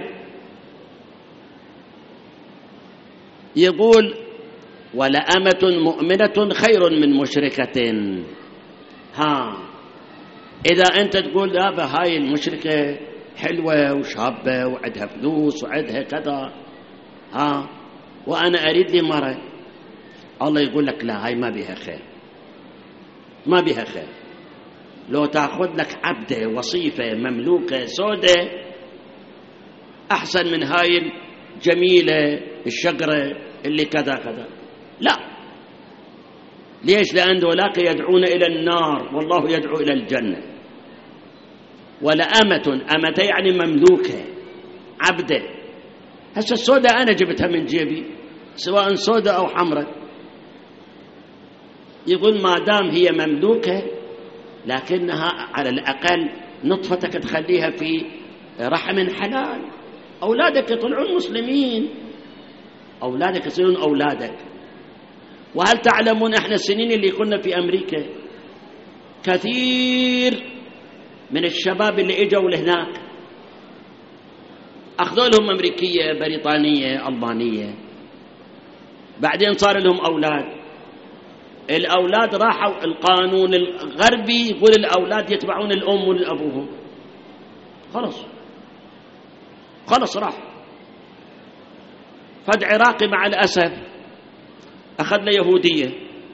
يقول ولأمة مؤمنة خير من مشركة. إذا أنت تقول لا هاي المشركة حلوة وشابة وعندها فلوس وعندها كذا، وأنا أريد لي مرة، الله يقول لك لا هاي ما بها خير، ما بها خير. لو تأخذ لك عبدة وصيفة مملوكة سودة أحسن من هاي الجميلة الشقرة اللي كذا كذا. لا. ليش؟ لأن ذولاك يدعون إلى النار والله يدعو إلى الجنة. ولأمة، أمة يعني مملوكة عبدة. هسه السودة أنا جبتها من جيبي سواء سودة أو حمراء، يقول ما دام هي مملوكة لكنها على الأقل نطفتك تخليها في رحم حلال، أولادك يطلعون مسلمين، أولادك يصيرون أولادك. وهل تعلمون إحنا السنين اللي كنا في أمريكا كثير من الشباب اللي إجوا لهناك أخذوا لهم أمريكية بريطانية ألمانية، بعدين صار لهم أولاد، الأولاد راحوا القانون الغربي يقول الأولاد يتبعون الأم والأبوهم، خلص راح. فد عراقي مع الأسف أخذ له يهودية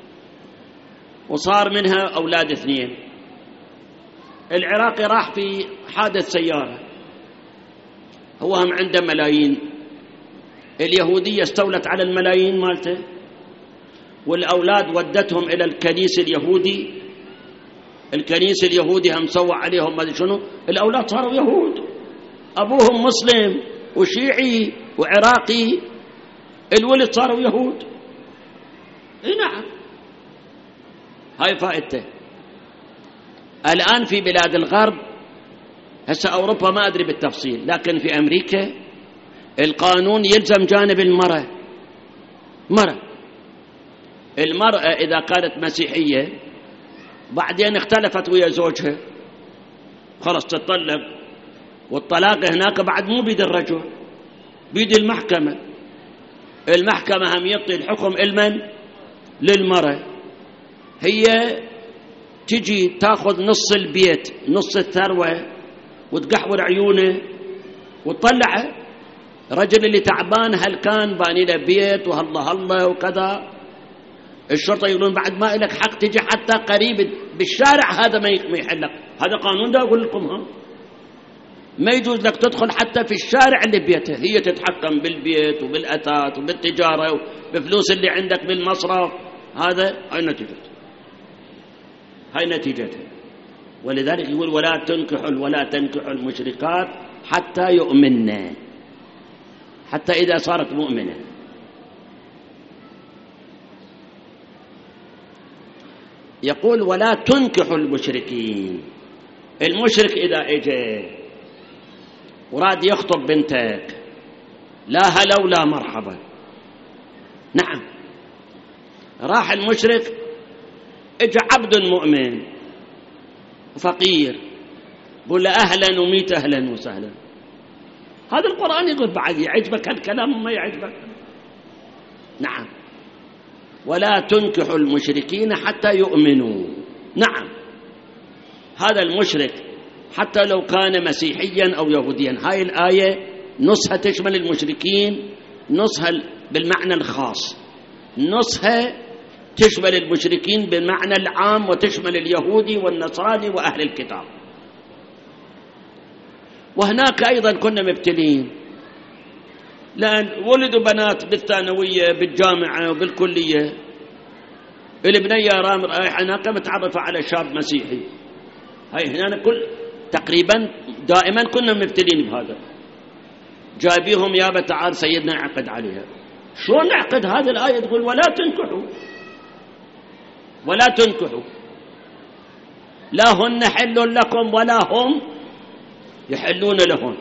وصار منها أولاد 2. العراقي راح في حادث سيارة، هو هم عنده ملايين، اليهودية استولت على الملايين مالته، والأولاد ودتهم إلى الكنيس اليهودي، الكنيس اليهودي هم سوى عليهم ما شنو، الأولاد صاروا يهود، أبوهم مسلم وشيعي وعراقي، الولد صاروا يهود. نعم. هاي فائدته. الآن في بلاد الغرب، هسه أوروبا ما أدري بالتفصيل، لكن في أمريكا القانون يلزم جانب المرأة. المرأة إذا كانت مسيحية بعدين اختلفت ويا زوجها خلص تطلق، والطلاق هناك بعد مو بيد الرجل، بيد المحكمة. المحكمة هم يعطي الحكم لمن؟ للمرأة. هي تجي تاخذ نص البيت نص الثروة وتقحور عيونه وتطلعه. الرجل اللي تعبان هل كان باني له بيت وهالله هالله وكذا، الشرطة يقولون بعد ما لك حق تجي حتى قريب بالشارع، هذا ما يحلك، هذا قانون. ده أقول لكم ها، ما يجوز لك تدخل حتى في الشارع اللي بيته، هي تتحكم بالبيت وبالأثاث وبالتجارة وبفلوس اللي عندك بالمصرف. هذا هاي نتيجته. ولذلك يقول ولا تنكحوا المشركات حتى يؤمنن، حتى إذا صارت مؤمنة. يقول ولا تنكحوا المشركين. المشرك إذا اجى وراد يخطب بنتك، لا هلا ولا مرحبا. نعم، راح المشرك اجى عبد مؤمن فقير، قل له أهلا وميت أهلا وسهلا. هذا القرآن يقول بعد يعجبك هالكلام ما يعجبك؟ نعم، ولا تنكحوا المشركين حتى يؤمنوا. نعم، هذا المشرك حتى لو كان مسيحيا أو يهوديا. هاي الآية نصها تشمل المشركين، نصها بالمعنى الخاص، نصها تشمل المشركين بالمعنى العام وتشمل اليهودي والنصراني وأهل الكتاب. وهناك أيضا كنا مبتلين، لأن ولدوا بنات بالثانوية بالجامعة وبالكلية، البنية رايحة هناك متعرفة على شاب مسيحي. هاي هنا تقريبا دائما كنا مبتلين بهذا، جايبيهم يابا تعال سيدنا عقد عليها. شلون نعقد؟ هذه الآية تقول ولا تنكحوا لا هن حل لكم ولا هم يحلون لهن.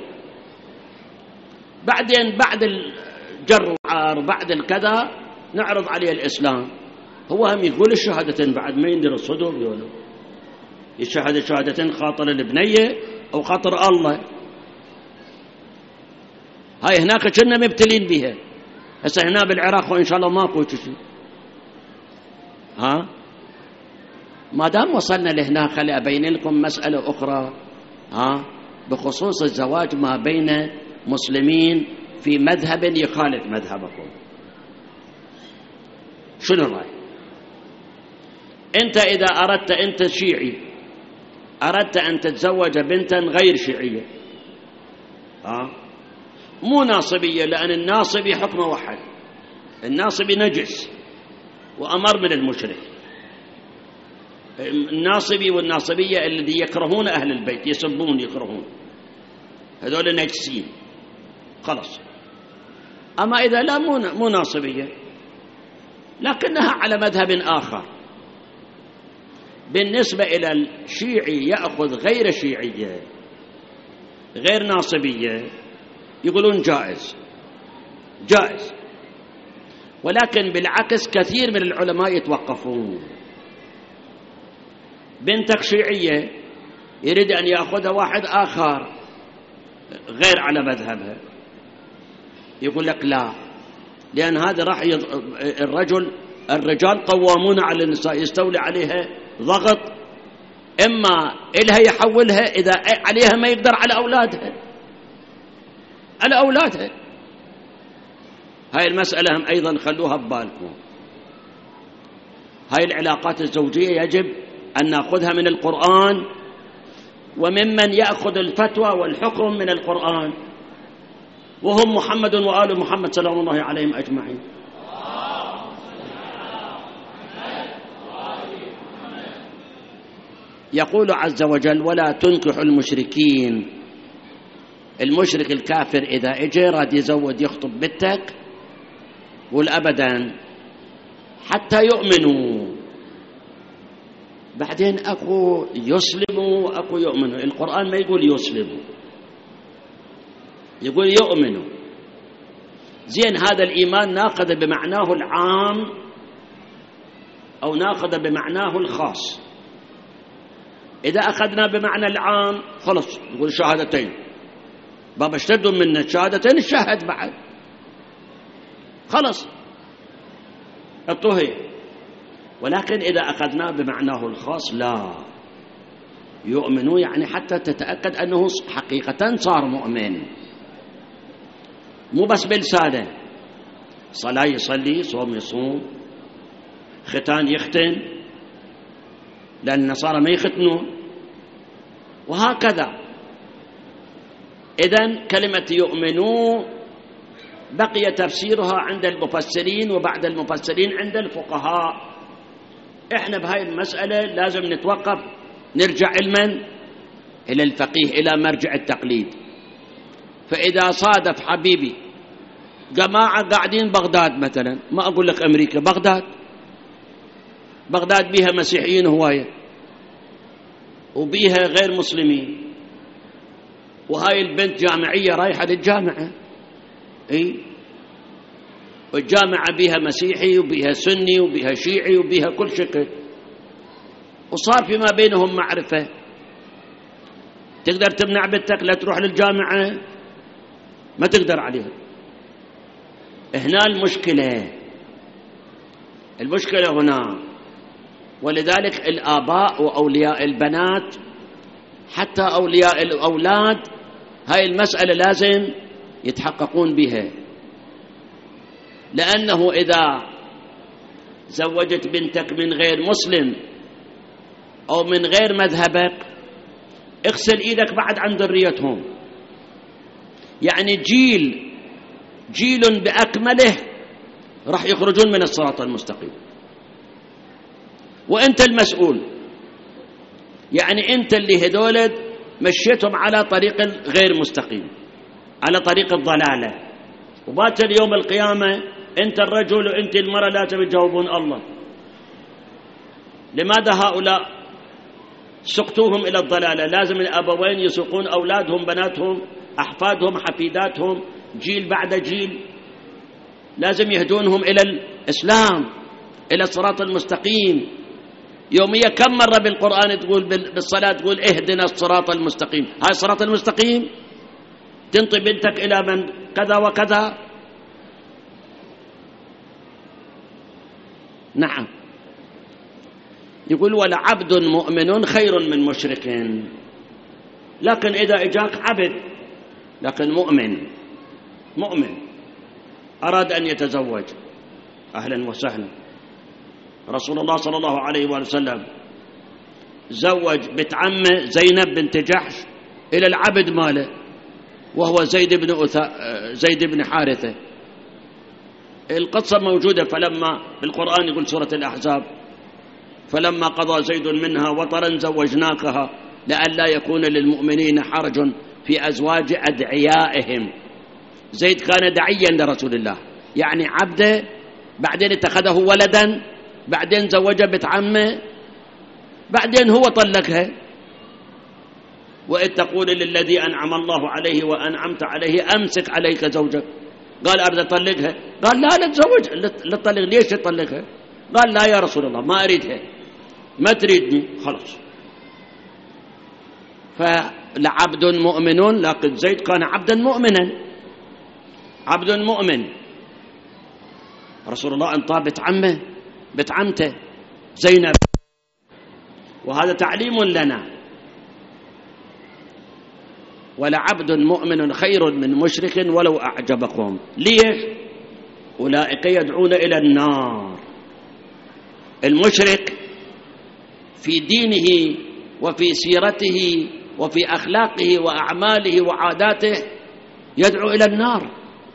بعدين بعد الجر وعار بعد الكذا نعرض عليه الإسلام. هو هم يقول الشهادتين بعد ما يندر الصدق، يقولوا يشهد الشهادتين خاطر البنية أو خاطر الله. هاي هناك كنا مبتلين بها، هسه هنا بالعراق وإن شاء الله ماكو شيء. ما دام وصلنا لهنا خلي أبين لكم مسألة أخرى بخصوص الزواج ما بين مسلمين في مذهب يخالف مذهبكم. شنو الرأي؟ أنت إذا أردت، أنت شيعي، أردت أن تتزوج بنتا غير شيعية، مو ناصبية، لأن الناصبي حكمه واحد، الناصبي نجس وأمر من المشرك. الناصبي والناصبية الذي يكرهون أهل البيت، يسبون يكرهون، هذول نجسين خلاص. أما إذا لا مو ناصبية لكنها على مذهب آخر، بالنسبة إلى الشيعي يأخذ غير شيعية غير ناصبية، يقولون جائز. ولكن بالعكس كثير من العلماء يتوقفون. بنتك شيعية يريد أن يأخذها واحد آخر غير على مذهبها، يقول لك لا، لأن هذا راح الرجال قوامون على النساء، يستولي عليها ضغط، إما إلها يحولها إذا عليها ما يقدر على أولادها. هاي المسألة هم أيضا خلوها ببالكم. هاي العلاقات الزوجية يجب أن نأخذها من القرآن، وممن يأخذ الفتوى والحكم من القرآن، وهم محمد وآل محمد صلى الله عليهم أجمعين. يقول عز وجل ولا تنكحوا المشركين. المشرك الكافر إذا اجى راد يزود يخطب بنتك، قول أبدا حتى يؤمنوا. بعدين أكو يسلموا أكو يؤمنوا. القرآن ما يقول يسلموا، يقول يؤمنوا. زين، هذا الإيمان ناخذ بمعناه العام أو ناخذ بمعناه الخاص. إذا أخذنا بمعنى العام خلص نقول شهادتين، بابا اشتدوا من الشهادتين الشهد بعد خلص الطهي. ولكن إذا أخذناه بمعناه الخاص لا، يؤمنوا يعني حتى تتأكد أنه حقيقة صار مؤمن، مو بس بلسانه، صلاة يصلي، صوم يصوم، ختان يختن، لأن النصارى ما يختنون، وهكذا. إذن كلمة يؤمنوا بقي تفسيرها عند المفسرين وبعد المفسرين عند الفقهاء. إحنا بهاي المسألة لازم نتوقف، نرجع علما إلى الفقيه، إلى مرجع التقليد. فإذا صادف حبيبي جماعة قاعدين بغداد مثلا، ما أقول لك أمريكا، بغداد بيها مسيحيين هواية وبيها غير مسلمين، وهاي البنت جامعية رايحة للجامعة، والجامعة بيها مسيحي وبيها سني وبيها شيعي وبيها كل شكل، وصار فيما بينهم معرفة. تقدر تمنع بنتك لا تروح للجامعة؟ ما تقدر عليها. هنا المشكلة هنا. ولذلك الآباء وأولياء البنات حتى أولياء الأولاد هاي المسألة لازم يتحققون بها، لأنه إذا زوجت بنتك من غير مسلم أو من غير مذهبك اغسل إيدك بعد عن ذريتهم. يعني جيل بأكمله راح يخرجون من الصراط المستقيم، وأنت المسؤول. يعني أنت اللي هذول مشيتهم على طريق غير مستقيم، على طريق الضلالة، وباكر يوم القيامة أنت الرجل وأنت المرأة لازم تجاوبون الله. لماذا هؤلاء سقتوهم إلى الضلالة؟ لازم الأبوين يسوقون أولادهم، بناتهم، أحفادهم، حفيداتهم، جيل بعد جيل، لازم يهدونهم إلى الإسلام، إلى الصراط المستقيم. يوميا كم مرة بالقرآن تقول بالصلاة تقول اهدنا الصراط المستقيم؟ هاي الصراط المستقيم تنطي بنتك إلى من كذا وكذا؟ نعم. يقول ولعبد مؤمن خير من مشرك. لكن إذا إجاك عبد لكن مؤمن أراد أن يتزوج، أهلا وسهلا. رسول الله صلى الله عليه وسلم زوج بنت عمه زينب بنت جحش إلى العبد ماله وهو زيد بن حارثة. القصة موجودة، فلما بالقرآن يقول سورة الأحزاب فلما قضى زيد منها وطرا زوجناكها لئلا يكون للمؤمنين حرج في أزواج أدعيائهم. زيد كان دعيا لرسول الله، يعني عبده، بعدين اتخذه ولدا، بعدين زوجه بنت عمه، بعدين هو طلقها. وإذ تقول للذي أنعم الله عليه وأنعمت عليه أمسك عليك زوجك، قال أريد أطلقها، قال لا تزوج، لا تطلق. ليش تطلقها؟ قال لا يا رسول الله ما أريدها. ما تريدني خلاص. فلعبد مؤمن، لكن زيد كان عبدا مؤمنا، عبد مؤمن. رسول الله انطى بنت عمته زينب، وهذا تعليم لنا. ولعبد مؤمن خير من مشرك ولو أعجبكم. ليش؟ أولئك يدعون إلى النار. المشرك في دينه وفي سيرته وفي أخلاقه وأعماله وعاداته يدعو إلى النار.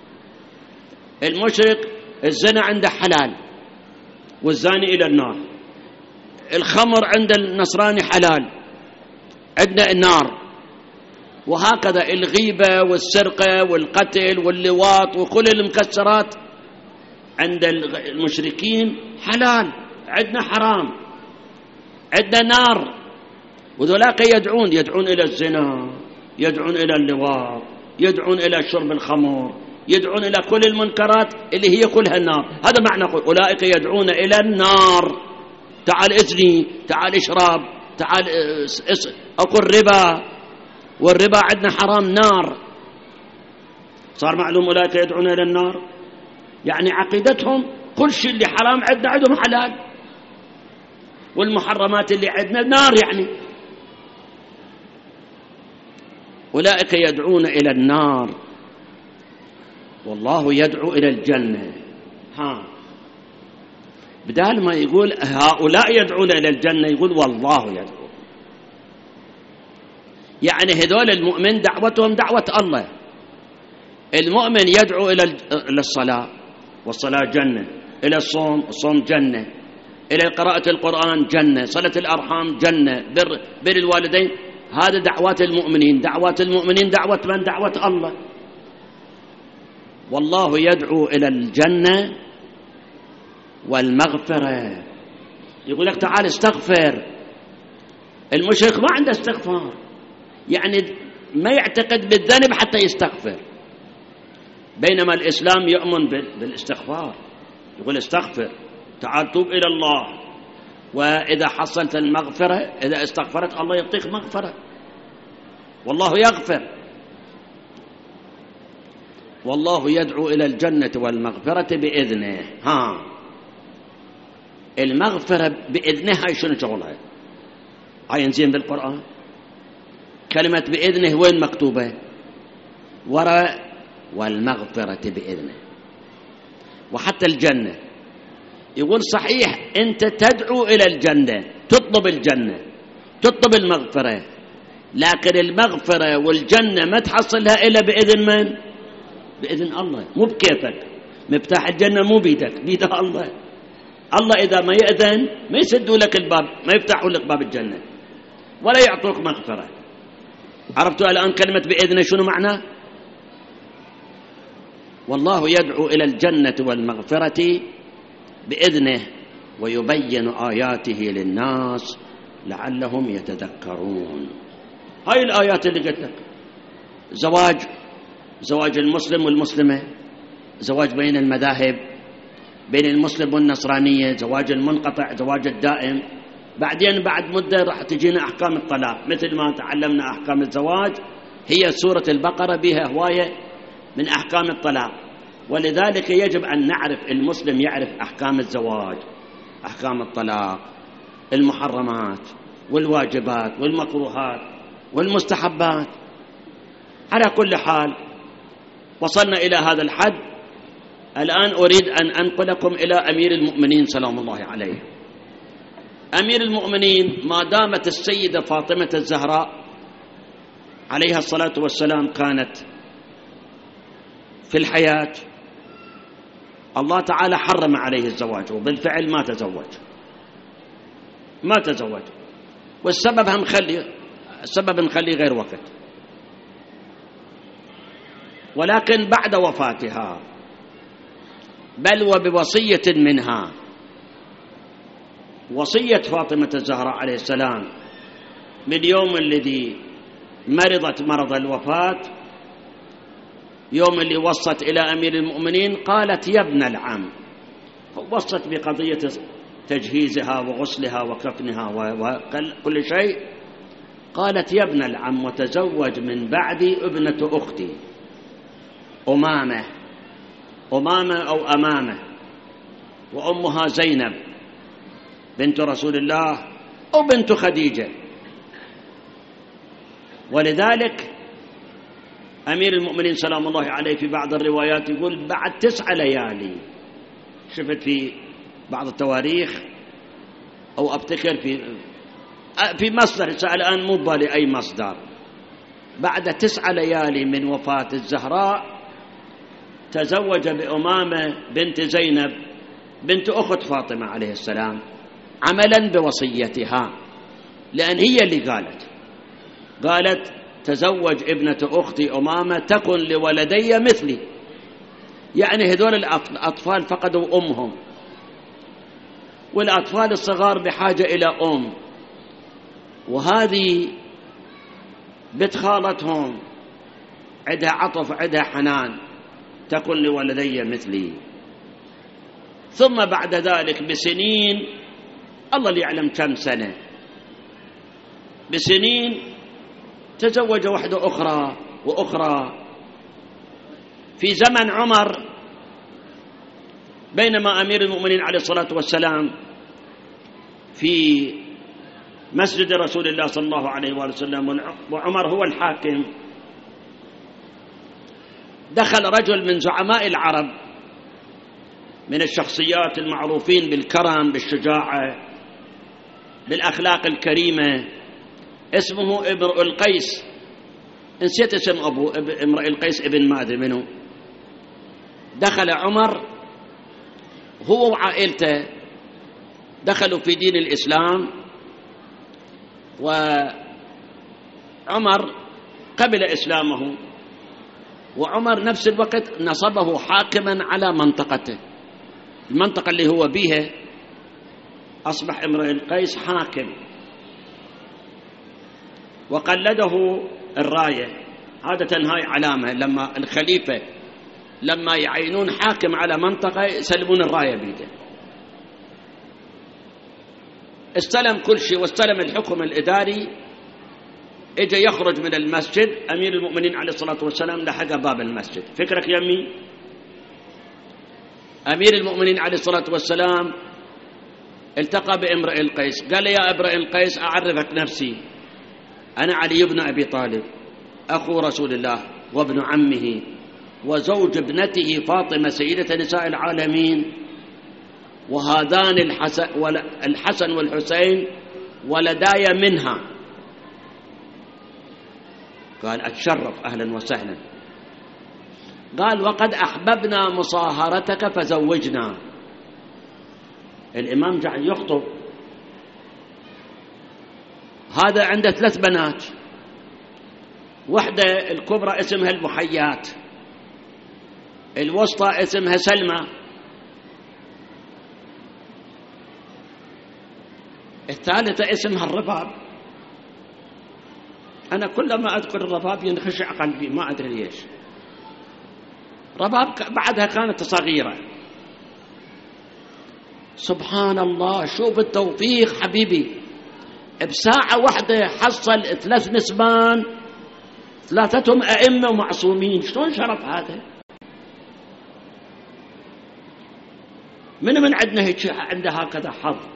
المشرك الزنا عنده حلال والزاني إلى النار، الخمر عند النصراني حلال عندنا النار، وهكذا الغيبة والسرقة والقتل واللواط وكل المكسرات عند المشركين حلال، عندنا حرام، عندنا نار. وذولاك يدعون إلى الزنا، يدعون إلى اللواط، يدعون إلى شرب الخمر، يدعون إلى كل المنكرات اللي هي كلها النار. هذا معنى أولئك يدعون إلى النار. تعال ازني، تعال اشرب، تعال أكل ربا، والربا عندنا حرام نار. صار معلوم أولئك يدعون إلى النار، يعني عقيدتهم كل شيء اللي حرام عندهم حلال. والمحرمات اللي عندنا نار يعني. أولئك يدعون إلى النار والله يدعو إلى الجنة. بدال ما يقول هؤلاء يدعون إلى الجنة يقول والله يدعو. يعني هذول المؤمن دعوتهم دعوة الله. المؤمن يدعو إلى الصلاة والصلاة جنة، إلى الصوم الصوم جنة، إلى قراءة القرآن جنة، صلة الأرحام جنة، بر الوالدين. هذا دعوات المؤمنين. دعوات المؤمنين دعوة من؟ دعوة الله. والله يدعو إلى الجنة والمغفرة. يقول لك تعال استغفر. المشرك ما عنده استغفار، يعني ما يعتقد بالذنب حتى يستغفر، بينما الإسلام يؤمن بالاستغفار. يقول استغفر، تعال توب إلى الله، وإذا حصلت المغفرة إذا استغفرت الله يعطيك مغفرة، والله يغفر. والله يدعو إلى الجنة والمغفرة بإذنه. المغفرة بإذنه هاي شنو شغلها؟ هاي ينزين بالقرآن كلمة بإذنه وين مكتوبة؟ وراء والمغفرة بإذنه. وحتى الجنة يقول صحيح أنت تدعو إلى الجنة، تطلب الجنة، تطلب المغفرة، لكن المغفرة والجنة ما تحصلها إلا بإذن من؟ بإذن الله، مو بكيفك. مفتاح الجنة مو بيدك، بيد الله. الله إذا ما يأذن ما يسدوا لك الباب، ما يفتحوا لك باب الجنة ولا يعطوك مغفرة. عرفتوا الآن كلمة بإذنه شنو معناه؟ والله يدعو إلى الجنة والمغفرة بإذنه ويبين آياته للناس لعلهم يتذكرون. هاي الآيات اللي قلت لك: زواج المسلم والمسلمة، زواج بين المذاهب، بين المسلم والنصرانية، زواج المنقطع، زواج الدائم. بعدين بعد مدة راح تجينا أحكام الطلاق، مثل ما تعلمنا أحكام الزواج هي سورة البقرة بها هواية من أحكام الطلاق. ولذلك يجب أن نعرف، المسلم يعرف أحكام الزواج، أحكام الطلاق، المحرمات والواجبات والمكروهات والمستحبات. على كل حال وصلنا إلى هذا الحد. الآن أريد أن أنقلكم إلى أمير المؤمنين سلام الله عليه. أمير المؤمنين ما دامت السيدة فاطمة الزهراء عليها الصلاة والسلام كانت في الحياة، الله تعالى حرم عليه الزواج، وبالفعل ما تزوج. والسبب نخلي غير وقت. ولكن بعد وفاتها، بل وبوصية منها، وصية فاطمة الزهراء عليه السلام من اليوم الذي مرضت مرض الوفاة، يوم اللي وصت إلى أمير المؤمنين قالت: يا ابن العم. وصت بقضية تجهيزها وغسلها وكفنها وكل شيء. قالت: يا ابن العم، وتزوج من بعدي ابنة أختي أمامة أو أمامة، وأمها زينب بنت رسول الله أو بنت خديجة. ولذلك أمير المؤمنين سلام الله عليه في بعض الروايات يقول بعد 9 ليالي. شفت في بعض التواريخ أو أبتكر في مصدر الآن مو بالي أي مصدر، بعد 9 ليالي من وفاة الزهراء تزوج بأمامة بنت زينب بنت أخت فاطمة عليه السلام، عملا بوصيتها، لأن هي اللي قالت تزوج ابنة أختي أمامة تكن لولدي مثلي. يعني هذول الأطفال فقدوا أمهم، والأطفال الصغار بحاجة إلى أم، وهذه بنت خالتهم عندها عطف، عندها حنان، تكن لولدي مثلي. ثم بعد ذلك بسنين، الله اللي يعلم كم سنة، بسنين تزوج واحدة أخرى في زمن عمر، بينما أمير المؤمنين عليه الصلاة والسلام في مسجد رسول الله صلى الله عليه وآله وسلم وعمر هو الحاكم، دخل رجل من زعماء العرب من الشخصيات المعروفين بالكرم بالشجاعة بالأخلاق الكريمة، اسمه امرؤ القيس، نسيت اسم أبوه، امرؤ القيس ابن ما أدري منه. دخل عمر هو وعائلته، دخلوا في دين الإسلام، وعمر قبل إسلامه، وعمر نفس الوقت نصبه حاكما على منطقته، المنطقة اللي هو بيها أصبح امرؤ القيس حاكم، وقلده الراية. عادة هاي علامة، لما الخليفة لما يعينون حاكم على منطقة يسلمون الراية بيده. استلم كل شيء واستلم الحكم الإداري. اجى يخرج من المسجد، أمير المؤمنين عليه الصلاة والسلام لحق باب المسجد. فكرك يمي أمير المؤمنين عليه الصلاة والسلام التقى بامرئ القيس، قال: يا امرئ القيس أعرفك نفسي، أنا علي بن أبي طالب أخو رسول الله وابن عمه وزوج ابنته فاطمة سيدة نساء العالمين، وهذان الحسن والحسين ولداي منها. قال: أتشرف، أهلا وسهلا. قال: وقد أحببنا مصاهرتك فزوجنا. الإمام جعل يخطب، هذا عنده 3 بنات، واحدة الكبرى اسمها المحيات، الوسطى اسمها سلمى، الثالثة اسمها الرباب. أنا كلما أذكر الرباب ينخشع قلبي، ما أدري ليش. رباب بعدها كانت صغيرة. سبحان الله، شوف التوفيق حبيبي، بساعة واحدة حصل 3 نسبان، 3 أئمة ومعصومين. شلون شرف هذا؟ من عندنا هيك عنده هكذا حظ؟